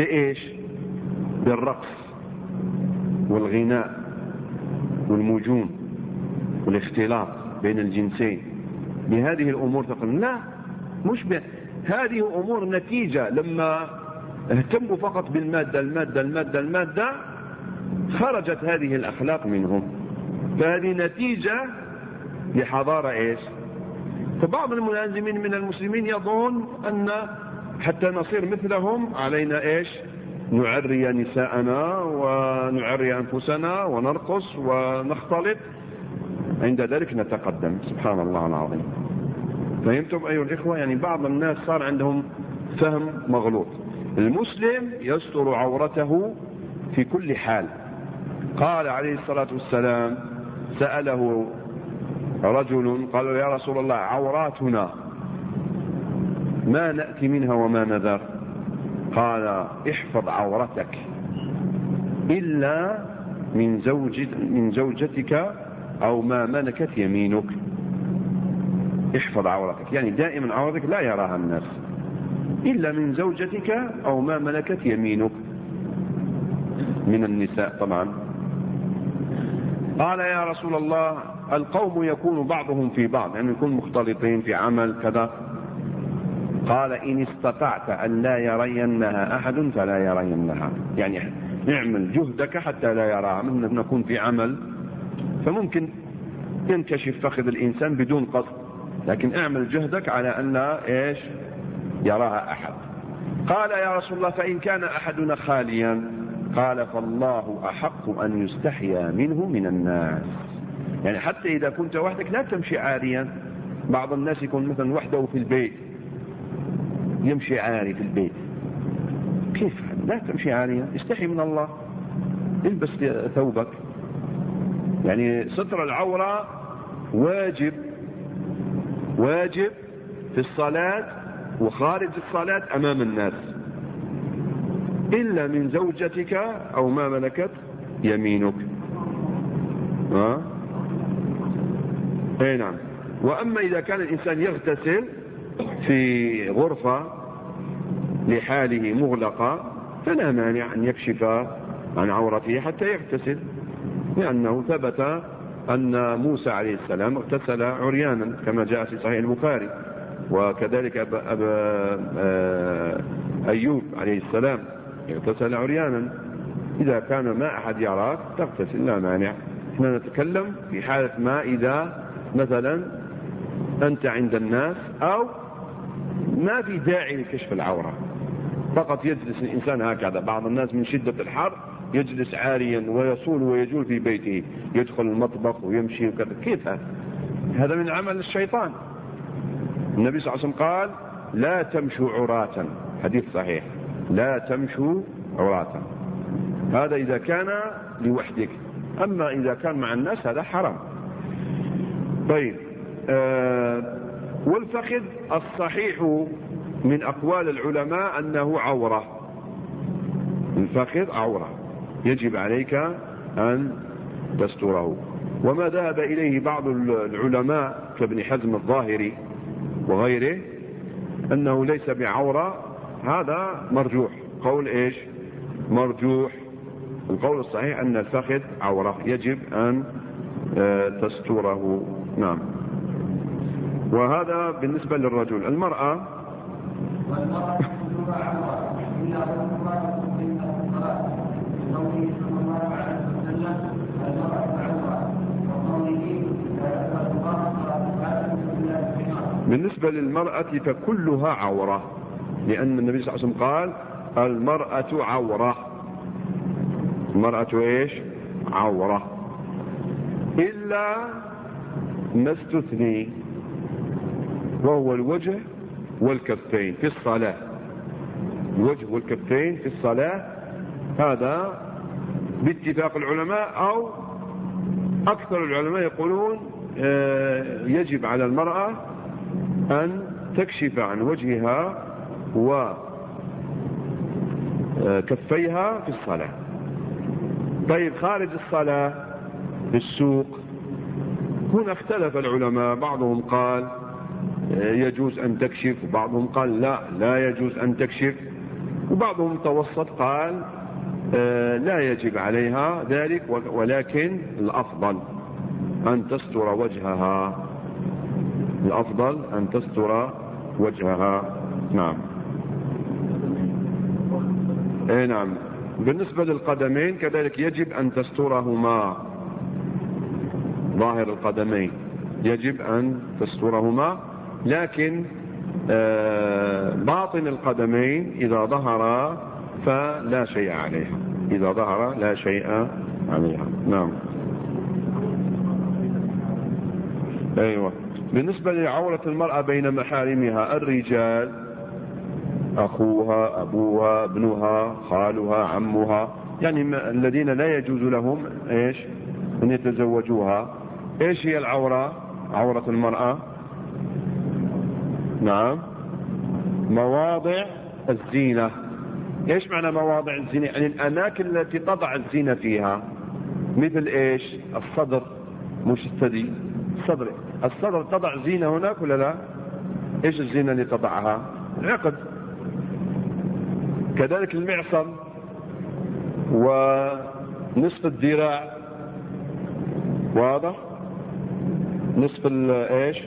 بالرقص والغناء والمجون والاختلاط بين الجنسين. بهذه الأمور تقول لا، مش هذه أمور نتيجة لما اهتموا فقط بالمادة المادة المادة المادة خرجت هذه الأخلاق منهم. فهذه نتيجة لحضارة فبعض المنهزمين من المسلمين يظن أن حتى نصير مثلهم علينا نعري نساءنا ونعري أنفسنا ونرقص ونختلط، عند ذلك نتقدم. سبحان الله العظيم. فهمتم أيها الإخوة؟ يعني بعض الناس صار عندهم فهم مغلوط. المسلم يستر عورته في كل حال. قال عليه الصلاة والسلام، سأله رجل قال يا رسول الله عوراتنا ما نأتي منها وما نذر؟ قال احفظ عورتك إلا من زوجتك أو ما ملكت يمينك. احفظ عورتك، يعني دائما عورتك لا يراها الناس إلا من زوجتك أو ما ملكت يمينك من النساء طبعا. قال يا رسول الله القوم يكون بعضهم في بعض، يعني يكون مختلطين في عمل كذا. قال إن استطعت أن لا يرينها أحد فلا يرينها، يعني اعمل جهدك حتى لا يراها. من نكون في عمل فممكن ينكشف فخذ الإنسان بدون قصد، لكن اعمل جهدك على أن لا يراها أحد. قال يا رسول الله فإن كان أحدنا خاليا؟ قال فالله أحق أن يستحيا منه من الناس. يعني حتى إذا كنت وحدك لا تمشي عاريا. بعض الناس يكون مثلا وحده في البيت يمشي عاري في البيت، كيف؟ لا تمشي عاريا، استحي من الله، البس ثوبك. يعني ستر العورة واجب في الصلاة وخارج الصلاة أمام الناس، إلا من زوجتك أو ما ملكت يمينك. أي نعم. وأما إذا كان الإنسان يغتسل في غرفة لحاله مغلقة فلا مانع أن يكشف عن عورته حتى يغتسل، لأنه ثبت أن موسى عليه السلام اغتسل عريانا كما جاء في صحيح البخاري، وكذلك أيوب عليه السلام اغتسل عريانا. إذا كان ما أحد يراك تغتسل لا مانع. احنا نتكلم في حالة ما إذا مثلا أنت عند الناس أو ما في داعي لكشف العورة، فقط يجلس الإنسان هكذا. بعض الناس من شدة الحر يجلس عاريا ويصول ويجول في بيته، يدخل المطبخ ويمشي وكذا. كيف هذا؟ من عمل الشيطان. النبي صلى الله عليه وسلم قال لا تمشوا عراة، حديث صحيح، لا تمشوا عراة. هذا إذا كان لوحدك، أما إذا كان مع الناس هذا حرام. طيب والفخذ الصحيح من أقوال العلماء أنه عورة. الفخذ عورة، يجب عليك أن تستره. وما ذهب إليه بعض العلماء كابن حزم الظاهري وغيره أنه ليس بعورة، هذا مرجوح. قول إيش؟ مرجوح. القول الصحيح أن الفخذ عورة، يجب أن تستره. نعم. وهذا بالنسبة للرجل. المرأة بالنسبة للمرأة فكلها عورة، لأن النبي صلى الله عليه وسلم قال المرأة عورة. المرأة ايش؟ عورة، إلا ما استثني وهو الوجه والكفين في الصلاة. الوجه والكفين في الصلاة هذا باتفاق العلماء، أو أكثر العلماء يقولون يجب على المرأة أن تكشف عن وجهها وكفيها في الصلاة. طيب خارج الصلاة في السوق، هنا اختلف العلماء، بعضهم قال يجوز أن تكشف، وبعضهم قال لا يجوز أن تكشف، وبعضهم توسط قال لا يجب عليها ذلك، ولكن الأفضل أن تستر وجهها. الأفضل أن تستر وجهها. نعم. اي نعم. بالنسبة للقدمين كذلك يجب أن تسترهما، ظاهر القدمين يجب أن تسترهما، لكن باطن القدمين إذا ظهر فلا شيء عليها، إذا ظهر لا شيء عليها. نعم. أيوة. بالنسبة لعورة المرأة بين محارمها الرجال، أخوها، أبوها، ابنها، خالها، عمها، يعني الذين لا يجوز لهم إيش أن يتزوجوها. إيش هي العورة؟ عورة المرأة نعم مواضع الزينة. إيش معنى مواضع الزينة؟ يعني الأماكن التي تضع الزينة فيها، مثل إيش؟ الصدر مش الثدي، الصدر تضع زينة هناك ولا لا؟ ايش الزينة اللي تضعها؟ العقد. كذلك المعصم ونصف الذراع، واضح؟ نصف ايش؟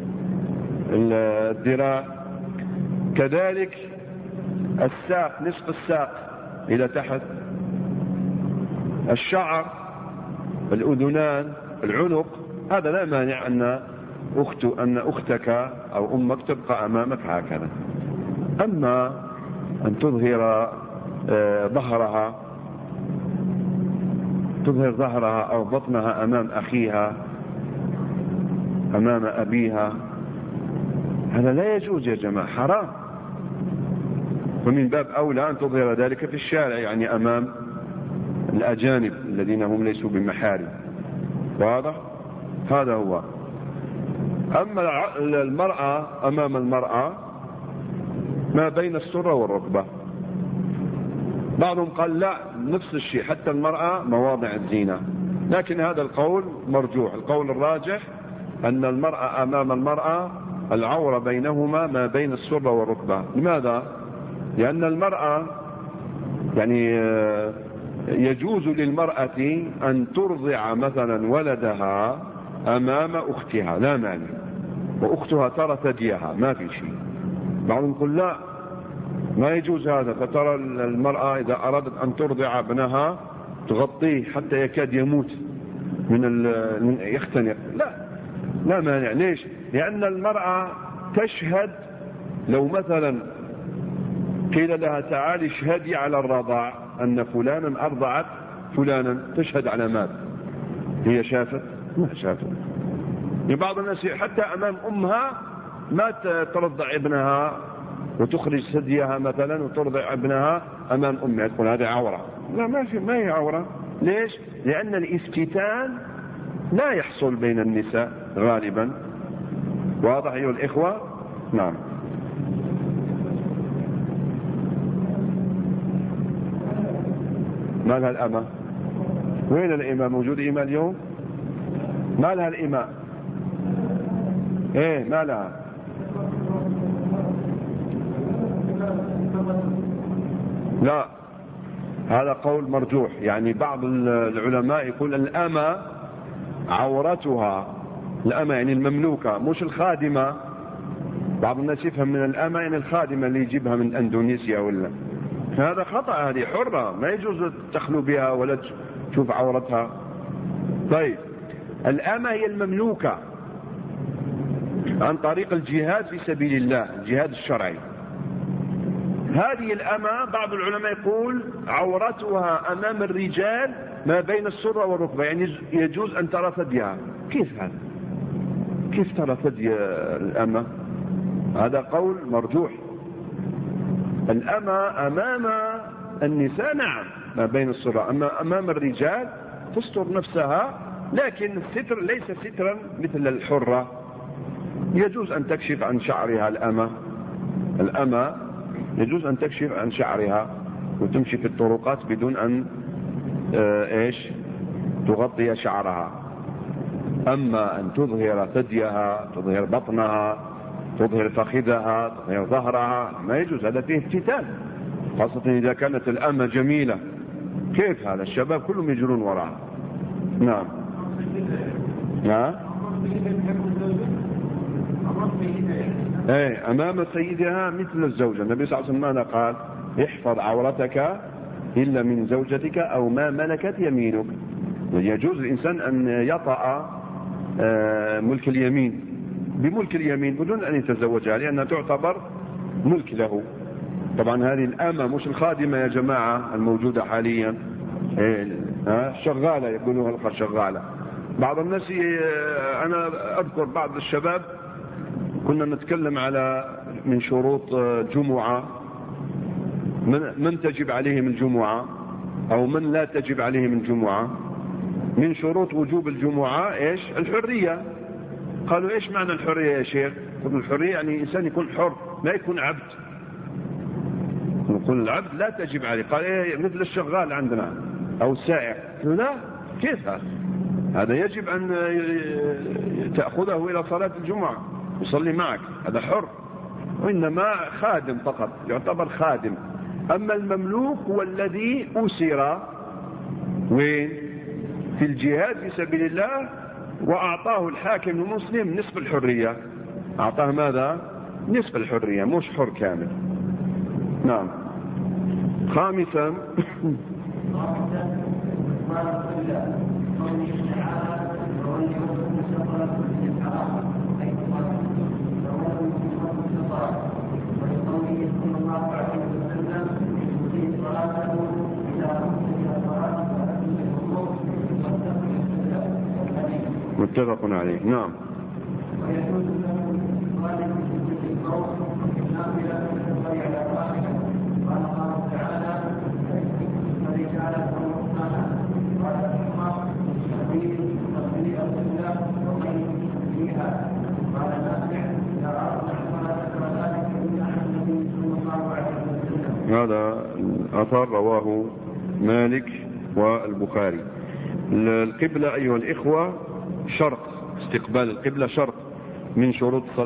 الذراع. كذلك الساق، نصف الساق الى تحت. الشعر، الاذنان، العنق، هذا لا مانع ان اختك او امك تبقى امامك هكذا. اما ان تظهر ظهرها او بطنها امام اخيها، امام ابيها، هذا لا يجوز يا جماعة، حرام. ومن باب اولى ان تظهر ذلك في الشارع، يعني امام الاجانب الذين هم ليسوا بمحارم. واضح؟ هذا هو. اما المرأة، امام المرأة ما بين السرة والركبة. بعضهم قال لا، نفس الشيء، حتى المرأة مواضع الزينة، لكن هذا القول مرجوح. القول الراجح أن المرأة أمام المرأة العورة بينهما ما بين السرة والركبة. لماذا؟ لأن المرأة يعني يجوز للمرأة أن ترضع مثلا ولدها أمام أختها، لا مانع، وأختها ترى ثديها، ما في شيء. بعضهم يقول لا، ما يجوز هذا، فترى المرأة إذا أرادت أن ترضع ابنها تغطيه حتى يكاد يموت من يختنق. لا مانع. ليش؟ لأن المرأة تشهد، لو مثلا قيل لها تعالي اشهدي على الرضاع أن فلانا أرضعت فلانا، تشهد على ماذا؟ هي شافت؟ ما شافت. بعض الناس حتى أمام أمها ما ترضع ابنها وتخرج ثديها مثلا وترضع ابنها أمام أمها، تقول هذه عورة. لا، ما هي عورة. ليش؟ لأن الافتتان لا يحصل بين النساء غالبا. واضح أيها الإخوة؟ نعم. ما لها الأمة؟ وين الإماء؟ موجود إماء اليوم؟ ما لها الإماء؟ إيه ما لها؟ لا، هذا قول مرجوح. يعني بعض العلماء يقول الأمة عورتها، الأمة يعني المملوكة مش الخادمة. بعض الناس يفهم من الأمة يعني الخادمة اللي يجيبها من أندونيسيا ولا، هذا خطأ. هذه حرة، ما يجوز تخلو بها ولا تشوف عورتها. طيب، الأمة هي المملوكة عن طريق الجهاد في سبيل الله، الجهاد الشرعي. هذه الأمة بعض العلماء يقول عورتها أمام الرجال ما بين السرة والركبة، يعني يجوز أن ترى ثديها. كيف هذا؟ كيف ترى ثدي الأمة؟ هذا قول مرجوح. الأمة أمام النساء نعم ما بين السرة، أما أمام الرجال تستر نفسها، لكن الستر ليس سترا مثل الحرة. يجوز أن تكشف عن شعرها الأمة يجوز أن تكشف عن شعرها وتمشي في الطرقات بدون أن تغطي شعرها. أما أن تظهر ثديها، تظهر بطنها، تظهر فخذها، تظهر ظهرها، ما يجوز. هذا فيه افتتان، خاصة إذا كانت الأمة جميلة. كيف هذا؟ الشباب كلهم يجرون وراها. نعم. أمام سيدها مثل الزوجة. النبي صلى الله عليه وسلم ماذا قال؟ احفظ عورتك إلا من زوجتك أو ما ملكت يمينك. يجوز الإنسان أن يطأ ملك اليمين بملك اليمين بدون أن يتزوجها، لأنها تعتبر ملك له. طبعا هذه الأمة مش الخادمة يا جماعة الموجودة حاليا، شغالة، يقولون هلقى شغالة. بعض الناس أنا أذكر بعض الشباب كنا نتكلم على من شروط جمعة، من تجب عليهم الجمعة أو من لا تجب عليهم الجمعة. من شروط وجوب الجمعة الحرية. قالوا إيش معنى الحرية يا شيخ؟ قلنا الحرية يعني إنسان يكون حر، ما يكون عبد. نقول العبد لا تجب عليه. قال مثل الشغال عندنا أو السائق. لا، كيف هذا؟ هذا يجب أن تأخذه إلى صلاة الجمعة يصلي معك، هذا حر، وإنما خادم فقط، يعتبر خادم. أما المملوك هو الذي أسر وين؟ في الجهاد في سبيل الله، وأعطاه الحاكم المسلم نصف الحرية. أعطاه ماذا؟ نصف الحرية، مش حر كامل. نعم. خامسا متفق عليه. نعم. هذا الأثر رواه مالك والبخاري. القبلة أيها الإخوة شرط، استقبال القبلة شرط من شروط الصلاة،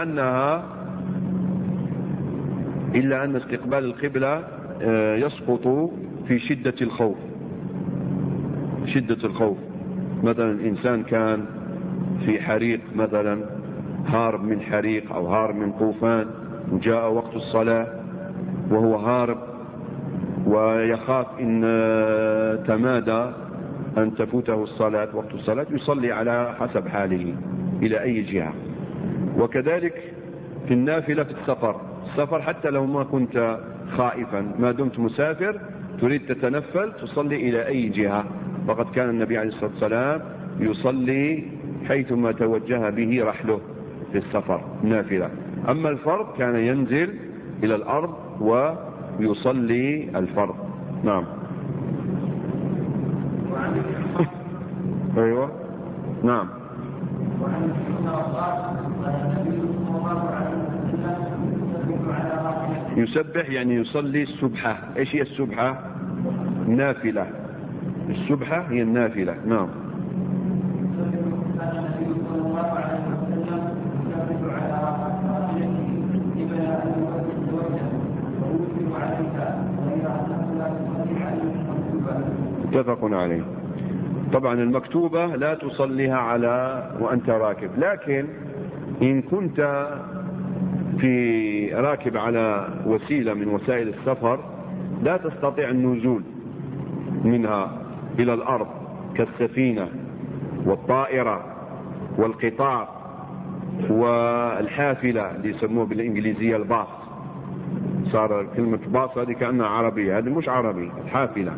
إلا أن استقبال القبلة يسقط في شدة الخوف. شدة الخوف، مثلا إنسان كان في حريق مثلا، هارب من حريق أو هارب من طوفان، وجاء وقت الصلاة وهو هارب ويخاف إن تمادى أن تفوته الصلاة وقت الصلاة، يصلي على حسب حاله إلى أي جهة. وكذلك في النافلة في السفر حتى لو ما كنت خائفا، ما دمت مسافر تريد تتنفل تصلي إلى أي جهة، فقد كان النبي عليه الصلاة والسلام يصلي حيثما توجه به رحله في السفر نافلة. أما الفرض كان ينزل إلى الأرض ويصلي الفرض. نعم. أيوة. نعم. يسبح يعني يصلي السبحة. ايش هي السبحة؟ نافلة. السبحة هي النافلة. نعم. متفق عليه. طبعا المكتوبة لا تصليها على وأنت راكب، لكن إن كنت في راكب على وسيلة من وسائل السفر لا تستطيع النزول منها إلى الأرض كالسفينة والطائرة والقطار والحافلة اللي يسموه بالإنجليزية الباص. صار كلمة باص هذه كأنها عربية، هذه مش عربي، الحافلة.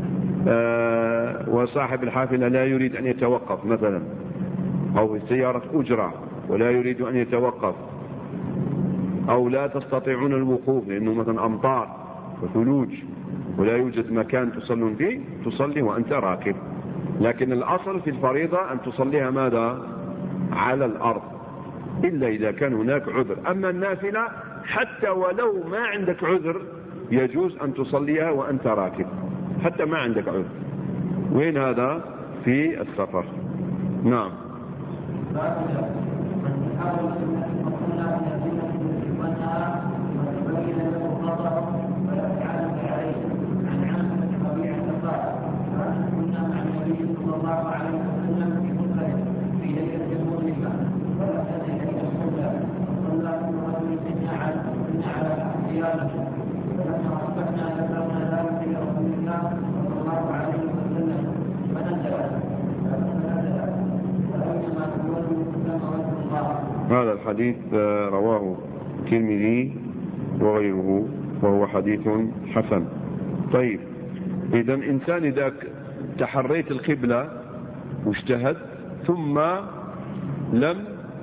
وصاحب الحافلة لا يريد أن يتوقف مثلا، أو سيارة أجرة ولا يريد أن يتوقف، أو لا تستطيعون الوقوف لأنه مثلا أمطار وثلوج ولا يوجد مكان تصلون فيه، تصلي وأنت راكب. لكن الأصل في الفريضة أن تصليها ماذا؟ على الأرض، إلا إذا كان هناك عذر. أما النافلة حتى ولو ما عندك عذر يجوز أن تصليها وأنت راكب حتى ما عندك عذر. وين هذا؟ في السفر. نعم. هذا الحديث رواه الترمذي وغيره وهو حديث حسن. طيب، إذا إنسان إذا تحريت القبلة واجتهد ثم لم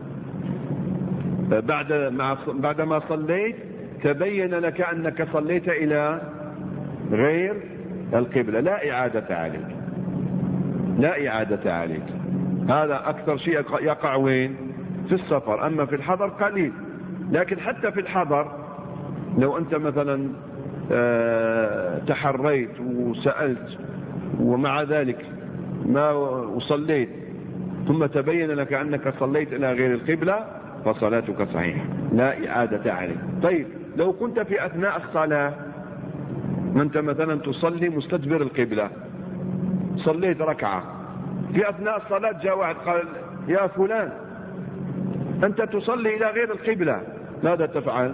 بعدما صليت تبين لك أنك صليت إلى غير القبلة، لا إعادة عليك، لا إعادة عليك. هذا أكثر شيء يقع وين؟ في السفر. أما في الحضر قليل. لكن حتى في الحضر لو أنت مثلا تحريت وسألت ومع ذلك ما وصليت ثم تبين لك أنك صليت إلى غير القبلة فصلاتك صحيحة لا إعادة عليه. طيب لو كنت في أثناء الصلاة، ما أنت مثلا تصلي مستدبر القبلة، صليت ركعة، في أثناء الصلاة جاء واحد قال يا فلان أنت تصلي إلى غير القبلة، ماذا تفعل؟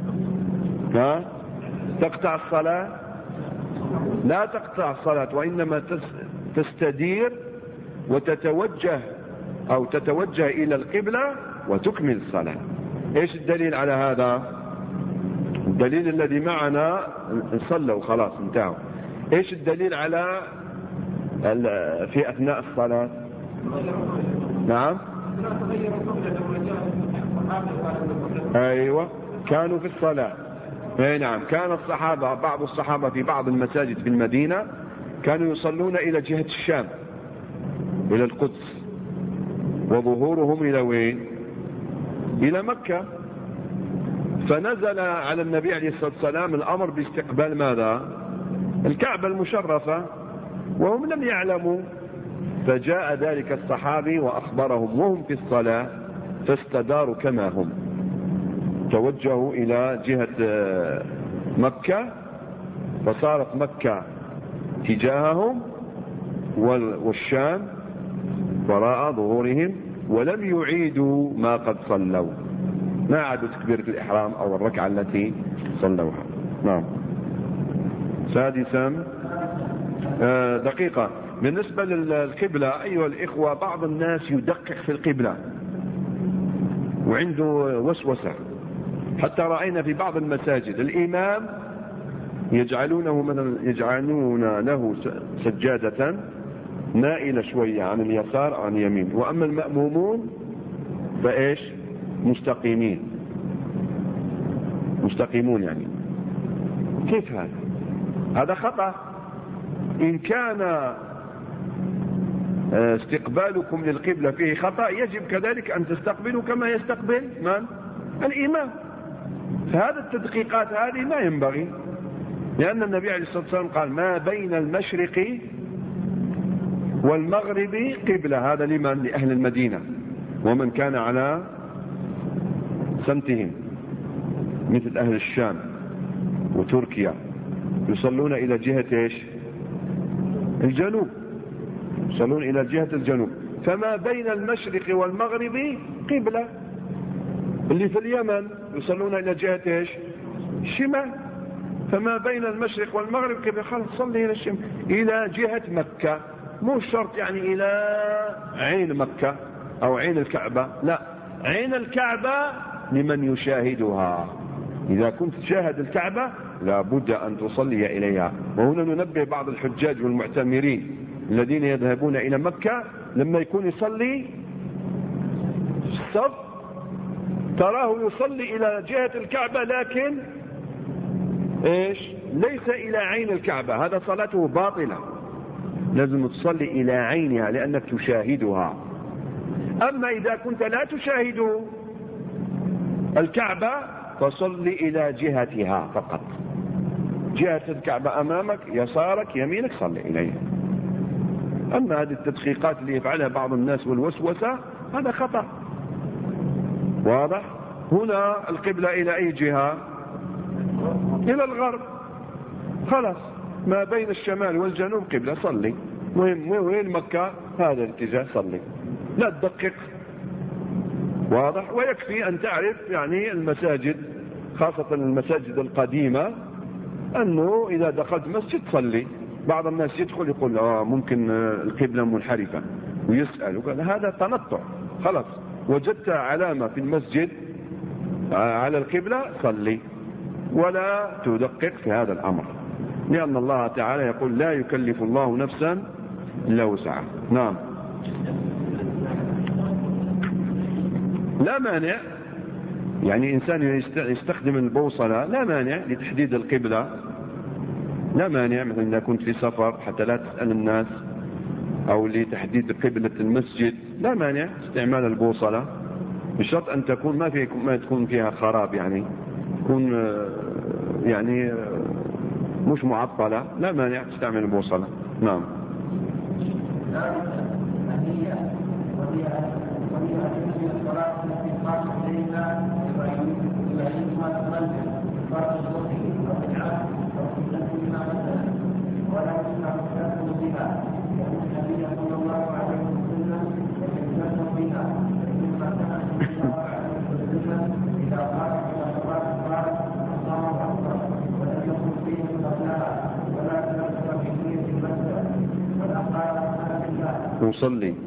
تقطع الصلاة؟ لا تقطع الصلاة، وإنما تستدير وتتوجه أو تتوجه إلى القبلة وتكمل الصلاة. إيش الدليل على هذا؟ الدليل الذي معنا صلوا خلاص انتهوا. إيش الدليل على في أثناء الصلاة؟ نعم أيوة كانوا في الصلاة. اي نعم، كان الصحابة بعض الصحابة في بعض المساجد في المدينة كانوا يصلون إلى جهة الشام إلى القدس، وظهورهم إلى وين؟ إلى مكة. فنزل على النبي عليه الصلاة والسلام الأمر باستقبال ماذا؟ الكعبة المشرفة، وهم لم يعلموا. فجاء ذلك الصحابي وأخبرهم وهم في الصلاة، فاستداروا كما هم، توجهوا إلى جهة مكة، فصارت مكة تجاههم والشام وراء ظهورهم، ولم يعيدوا ما قد صلوا، ما عادوا تكبيرة الإحرام أو الركعة التي صلوها. نعم. سادسا دقيقة بالنسبة للقبلة أيها الإخوة، بعض الناس يدقق في القبلة وعنده وسوسة، حتى رأينا في بعض المساجد الإمام يجعلون له سجادة نائلة شوية عن اليسار أو عن اليمين، وأما المأمومون فإيش؟ مستقيمون يعني. كيف هذا؟ هذا خطأ. إن كان استقبالكم للقبلة فيه خطأ، يجب كذلك أن تستقبلوا كما يستقبل من؟ الإمام. فهذا التدقيقات هذه ما ينبغي، لأن النبي عليه الصلاة والسلام قال ما بين المشرق والمغرب قبلة. هذا لمن؟ لأهل المدينة ومن كان على سمتهم مثل أهل الشام وتركيا، يصلون إلى جهة إيش؟ الجنوب، يصلون إلى جهة الجنوب. فما بين المشرق والمغرب قبلة. اللي في اليمن يصلون إلى جهة إيش؟ الشمال. فما بين المشرق والمغرب قبلة، خلاص صلي إلى الشمال، إلى جهة مكة. مو شرط يعني إلى عين مكة أو عين الكعبة، لا، عين الكعبة لمن يشاهدها. إذا كنت تشاهد الكعبة لابد أن تصلي إليها. وهنا ننبه بعض الحجاج والمعتمرين الذين يذهبون إلى مكة، لما يكون يصلي الصف تراه يصلي إلى جهة الكعبة، لكن إيش؟ ليس إلى عين الكعبة، هذا صلاته باطلة. لازم تصلي إلى عينها لأنك تشاهدها. أما إذا كنت لا تشاهد الكعبة فصلي إلى جهتها فقط. جهة الكعبة أمامك، يسارك، يمينك، صلي إليها. أما هذه التدقيقات اللي يفعلها بعض الناس والوسوسة هذا خطأ. واضح؟ هنا القبلة إلى أي جهة؟ إلى الغرب. خلاص ما بين الشمال والجنوب قبلة، صلي. وين مكة؟ هذا الاتجاه، صلي، لا تدقق. واضح؟ ويكفي أن تعرف يعني المساجد، خاصة المساجد القديمة، أنه إذا دخلت مسجد صلي. بعض الناس يدخل يقول ممكن القبلة منحرفة ويسأل، وقال هذا تنطع. خلاص وجدت علامة في المسجد على القبلة صلي، ولا تدقق في هذا الأمر، لأن الله تعالى يقول لا يكلف الله نفسا إلا وسعها. نعم. لا مانع يعني إنسان يستخدم البوصلة، لا مانع لتحديد القبلة، لا مانع. مثلا إذا كنت في سفر حتى لا تسأل الناس، أو لتحديد قبلة المسجد، لا مانع استعمال البوصلة، بشرط أن تكون ما تكون فيها خراب، يعني تكون يعني مش معطلة، لا مانع تستعمل البوصلة. نعم. نصلي.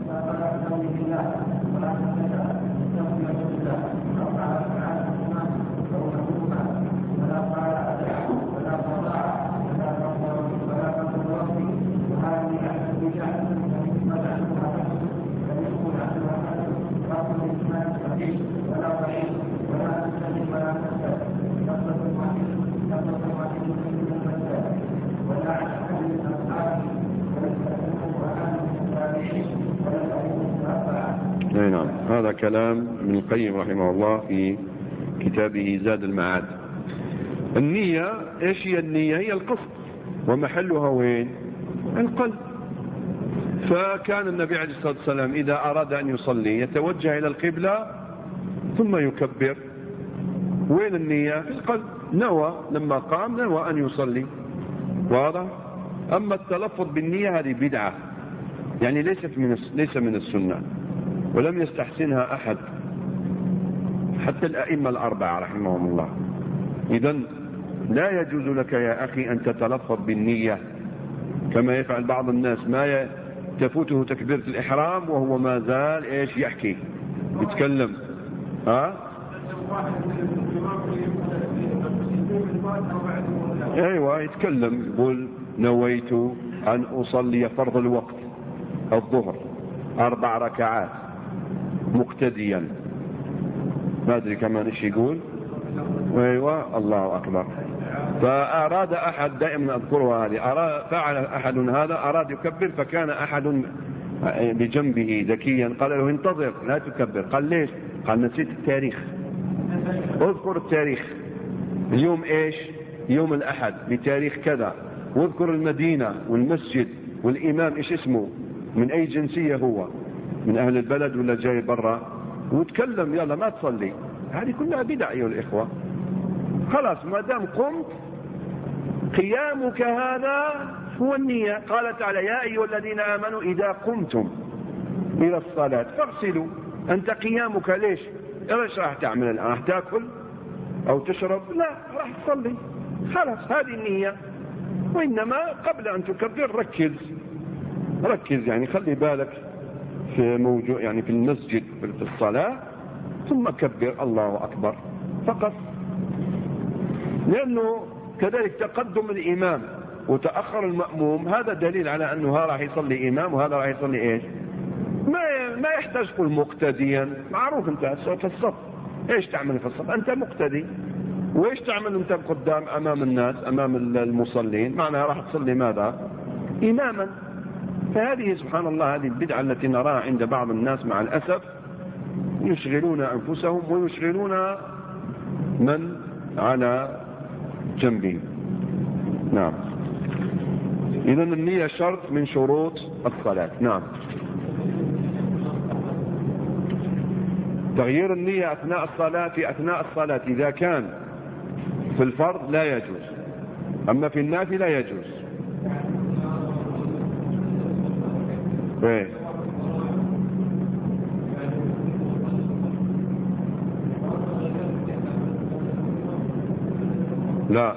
نعم، هذا كلام ابن القيم رحمه الله في كتابه زاد المعاد. النية ايش هي النية؟ هي القصد، ومحلها وين؟ القلب. فكان النبي عليه الصلاة والسلام إذا أراد أن يصلي يتوجه إلى القبلة ثم يكبر. وين النية؟ في القلب. نوى لما قام نوى أن يصلي. واضح؟ أما التلفظ بالنية هذه بدعة، يعني ليس من السنة، ولم يستحسنها أحد حتى الأئمة الأربعة رحمهم الله. إذن لا يجوز لك يا أخي أن تتلفظ بالنية كما يفعل بعض الناس، ما تفوته تكبيرة الإحرام وهو ما زال إيش يحكي يتكلم. أيوة يتكلم، يقول نويت أن أصلي فرض الوقت الظهر 4 ركعات مقتديا، ما أدري كمان إيش يقول. أيوة الله أكبر. فأراد أحد، دائما أذكرها هذه، فعل أحد هذا، أراد يكبر، فكان أحد بجنبه ذكيا قال له انتظر لا تكبر. قال ليش؟ قال نسيت التاريخ. اذكر التاريخ، اليوم إيش؟ يوم الأحد بتاريخ كذا، واذكر المدينة والمسجد والإمام إيش اسمه، من أي جنسية هو، من أهل البلد ولا جاي برا، وتكلم. يلا ما تصلي. هذه كلها بدع أيها الإخوة. خلاص ما دام قمت، قيامك هذا هو النية. قال تعالى يا أيها الذين آمنوا إذا قمتم إلى الصلاة فاغسلوا. أنت قيامك ليش؟ إيش راح تعمل الآن؟ راح تأكل أو تشرب؟ لا، راح تصلي. خلاص هذه النية. وإنما قبل أن تكبر ركز، يعني خلي بالك في موضوع، يعني في المسجد في الصلاة، ثم كبر الله أكبر فقط. لأنه كذلك تقدم الإمام وتأخر المأموم هذا دليل على أنه هذا راح يصلي إمام وهذا راح يصلي إيش. ما يحتاج تقول مقتديا، معروف أنت في الصف إيش تعمل في الصف، أنت مقتدي. وإيش تعمل أنت قدام أمام الناس أمام المصلين؟ معناها راح تصلي ماذا؟ إماما. فهذه سبحان الله هذه البدعة التي نراها عند بعض الناس مع الأسف، يشغلون أنفسهم ويشغلون من على جنبهم. نعم. إذن النية شرط من شروط الصلاة. نعم. تغيير النية أثناء الصلاة، في أثناء الصلاة إذا كان في الفرض لا يجوز، أما في النافلة لا يجوز. إيه؟ لا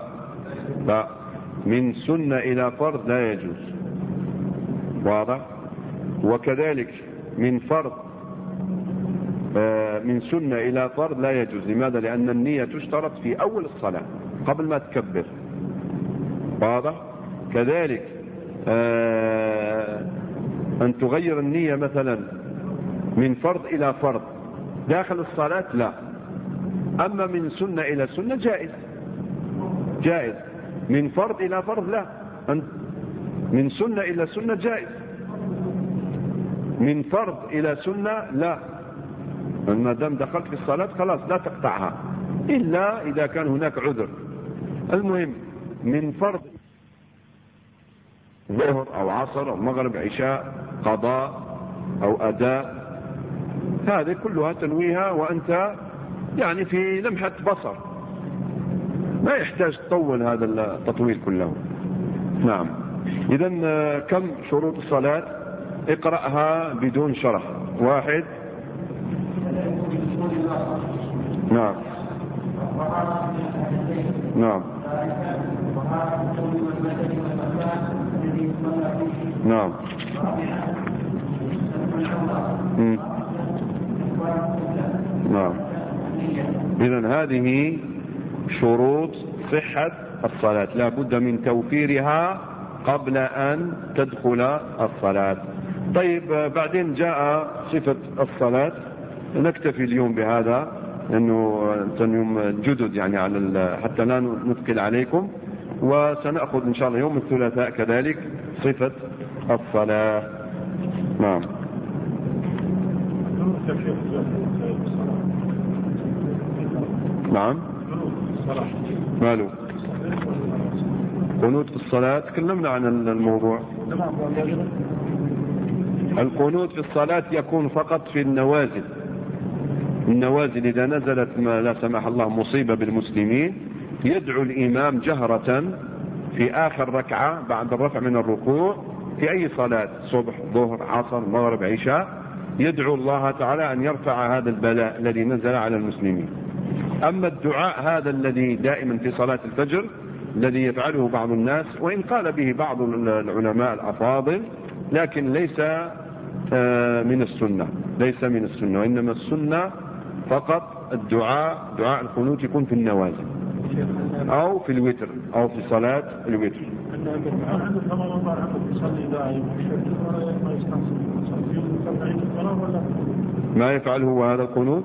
من سنة إلى فرض لا يجوز. واضح؟ وكذلك من فرض من سنة إلى فرض لا يجوز. لماذا؟ لأن النية تشترط في أول الصلاة قبل ما تكبر. واضح؟ كذلك أن تغير النية مثلا من فرض إلى فرض داخل الصلاة لا. أما من سنة إلى سنة جائز. من فرض إلى فرض لا. من سنة إلى سنة جائز، من فرض إلى سنة لا. ما دام دخلت في الصلاة خلاص لا تقطعها إلا إذا كان هناك عذر. المهم من فرض ظهر أو عصر أو مغرب عشاء قضاء أو أداء، هذه كلها تنويها وأنت يعني في لمحة بصر، ما يحتاج تطول هذا التطويل كله. نعم. إذن كم شروط الصلاة؟ اقرأها بدون شرح. 1. نعم. نعم. نعم. نعم. إذن هذه شروط صحة الصلاة، لا بد من توفيرها قبل أن تدخل الصلاة. طيب بعدين جاء صفة الصلاة، نكتفي اليوم بهذا لأنه يوم جدد يعني على حتى لا نثقل عليكم، وسنأخذ إن شاء الله يوم الثلاثاء كذلك صفة الصلاة. نعم. نعم. ماله قنوت في الصلاة؟ تكلمنا عن الموضوع. القنوت في الصلاة يكون فقط في النوازل. النوازل إذا نزلت ما لا سمح الله مصيبة بالمسلمين، يدعو الإمام جهرة في آخر ركعة بعد الرفع من الركوع في أي صلاة، صبح ظهر عصر مغرب عشاء، يدعو الله تعالى أن يرفع هذا البلاء الذي نزل على المسلمين. أما الدعاء هذا الذي دائما في صلاة الفجر الذي يفعله بعض الناس، وإن قال به بعض العلماء الأفاضل، لكن ليس من السنة، ليس من السنة، وإنما السنة فقط دعاء القنوت يكون في النوازل أو في الوتر أو في صلاة الوتر. ما يفعل هو هذا القنوت؟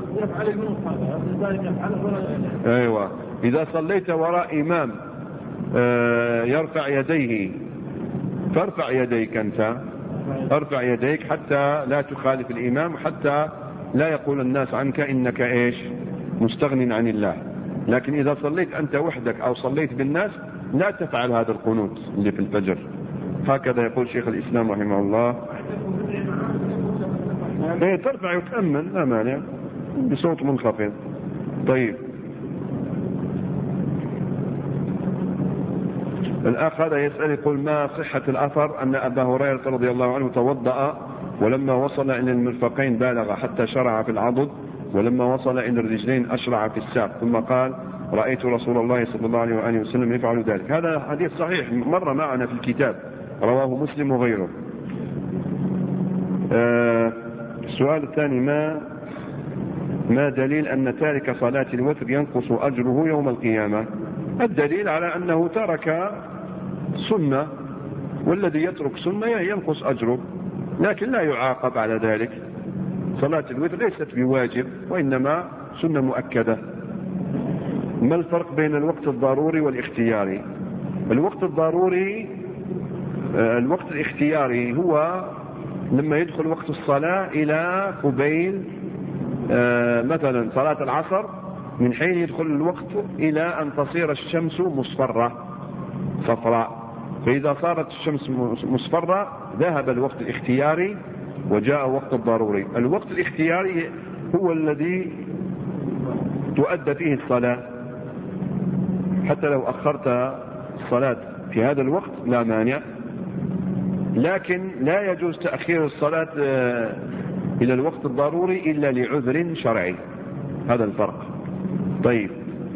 أيوة. إذا صليت وراء إمام يرفع يديه فارفع يديك أنت، ارفع يديك حتى لا تخالف الإمام، حتى لا يقول الناس عنك إنك إيش مستغن عن الله. لكن إذا صليت أنت وحدك أو صليت بالناس لا تفعل هذا القنوت اللي في الفجر. هكذا يقول شيخ الإسلام رحمه الله. ترفع وتأمن لا مانع بصوت منخفض. طيب الأخ هذا يسأل يقول ما صحة الأثر أن أبا هريرة رضي الله عنه توضأ ولما وصل إلى المرفقين بالغ حتى شرع في العضد، ولما وصل إلى الرجلين أشرع في الساق، ثم قال رأيت رسول الله صلى الله عليه وآله وسلم يفعل ذلك. هذا حديث صحيح مر معنا في الكتاب، رواه مسلم وغيره. السؤال الثاني ما دليل أن تارك صلاة الوتر ينقص أجره يوم القيامة؟ الدليل على أنه ترك سنة، والذي يترك سنة ينقص أجره، لكن لا يعاقب على ذلك. صلاة الوتر ليست بواجب وإنما سنة مؤكدة. ما الفرق بين الوقت الضروري والاختياري؟ الوقت الضروري الوقت الاختياري هو لما يدخل وقت الصلاة إلى قبيل مثلا صلاة العصر، من حين يدخل الوقت إلى أن تصير الشمس مصفرة صفراء، فإذا صارت الشمس مصفرة ذهب الوقت الاختياري وجاء وقت الضروري. الوقت الاختياري هو الذي تؤدى فيه الصلاة، حتى لو أخرت الصلاة في هذا الوقت لا مانع، لكن لا يجوز تأخير الصلاة إلى الوقت الضروري إلا لعذر شرعي. هذا الفرق. طيب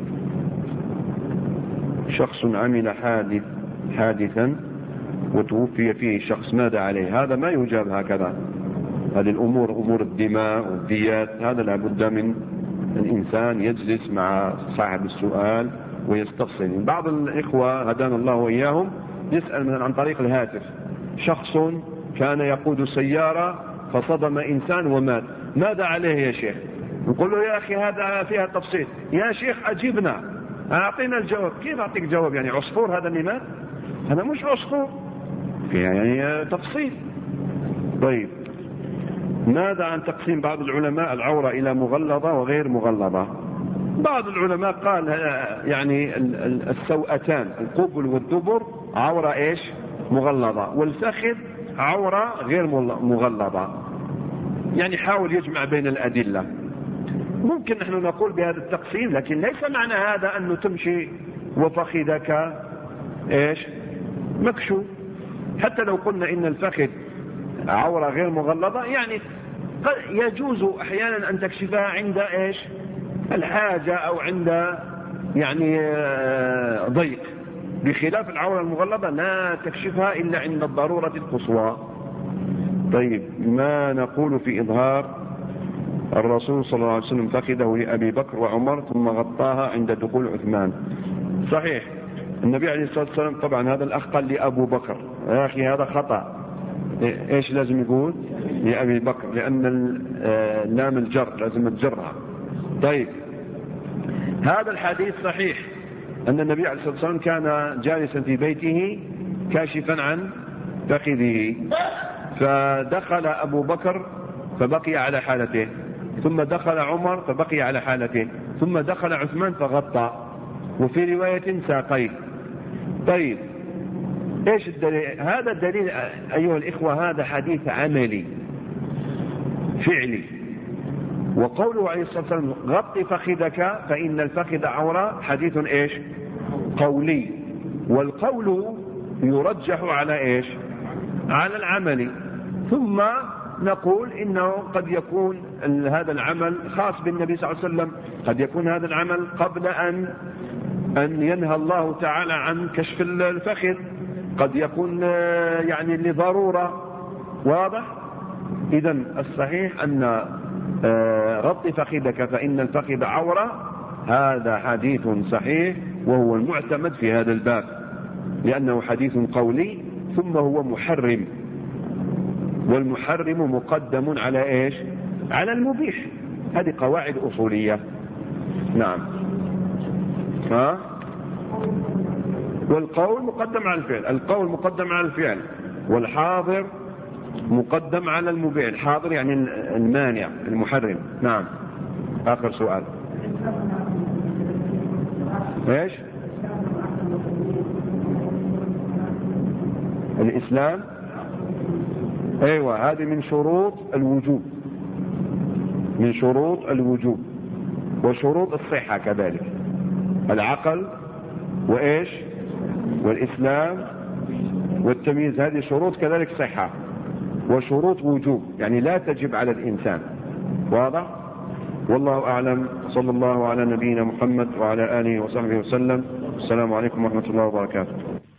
شخص عمل حادثا وتوفي فيه شخص، ماذا عليه؟ هذا ما يجاب هكذا. هذه الأمور أمور الدماء والديات، هذا لابد من الإنسان يجلس مع صاحب السؤال ويستفصل. بعض الإخوة هدانا الله وإياهم يسأل مثلا عن طريق الهاتف، شخص كان يقود سيارة فصدم إنسان ومات، ماذا عليه يا شيخ؟ نقول له يا أخي هذا فيها تفصيل. يا شيخ أجيبنا، أعطينا الجواب. كيف أعطيك جواب؟ يعني عصفور هذا اللي مات؟ هذا مش عصفور، فيها يعني تفصيل. طيب ماذا عن تقسيم بعض العلماء العورة إلى مغلظة وغير مغلظة؟ بعض العلماء قال يعني السوأتان القبل والدبر عورة إيش؟ مغلظة، والفخذ عورة غير مغلظة. يعني حاول يجمع بين الأدلة. ممكن نحن نقول بهذا التقسيم، لكن ليس معنى هذا أنه تمشي وفخذك مكشوف. حتى لو قلنا إن الفخذ عورة غير مغلظة، يعني يجوز أحيانا أن تكشفها عند الحاجة أو عند يعني ضيق، بخلاف العورة المغلظة لا تكشفها إلا عند الضرورة القصوى. طيب، ما نقول في إظهار الرسول صلى الله عليه وسلم فخذه لأبي بكر وعمر ثم غطاها عند دخول عثمان؟ صحيح، النبي عليه الصلاة والسلام طبعا هذا الأخ قال لأبو بكر، يا أخي هذا خطأ. إيش لازم يقول؟ لأبي بكر، لأن لام الجر لازم تجرها. طيب، هذا الحديث صحيح أن النبي عليه الصلاة والسلام كان جالسا في بيته كاشفا عن فخذه، فدخل أبو بكر فبقي على حالته، ثم دخل عمر فبقي على حالته، ثم دخل عثمان فغطى، وفي رواية ساقيه. طيب، ايش الدليل؟ هذا الدليل أيها الإخوة هذا حديث عملي فعلي. وقوله عليه الصلاة والسلام غط فخذك فإن الفخذ عورة حديث قولي، والقول يرجح على على العمل. ثم نقول إنه قد يكون هذا العمل خاص بالنبي صلى الله عليه وسلم، قد يكون هذا العمل قبل أن ينهى الله تعالى عن كشف الفخذ، قد يكون يعني لضرورة. واضح؟ إذن الصحيح أن غط فخذك فإن الفخذ عورة هذا حديث صحيح، وهو المعتمد في هذا الباب، لأنه حديث قولي ثم هو محرم، والمحرم مقدم على على المبيح. هذه قواعد أصولية. نعم. والقول مقدم على الفعل، القول مقدم على الفعل، والحاضر مقدم على المبيح. الحاضر يعني المانع المحرم. نعم. آخر سؤال. الإسلام؟ أيوة، هذه من شروط الوجوب، من شروط الوجوب، وشروط الصحة كذلك. العقل والإسلام والتمييز، هذه شروط كذلك صحة وشروط وجوب، يعني لا تجب على الإنسان. واضح؟ والله أعلم. صلى الله على نبينا محمد وعلى آله وصحبه وسلم. السلام عليكم ورحمة الله وبركاته.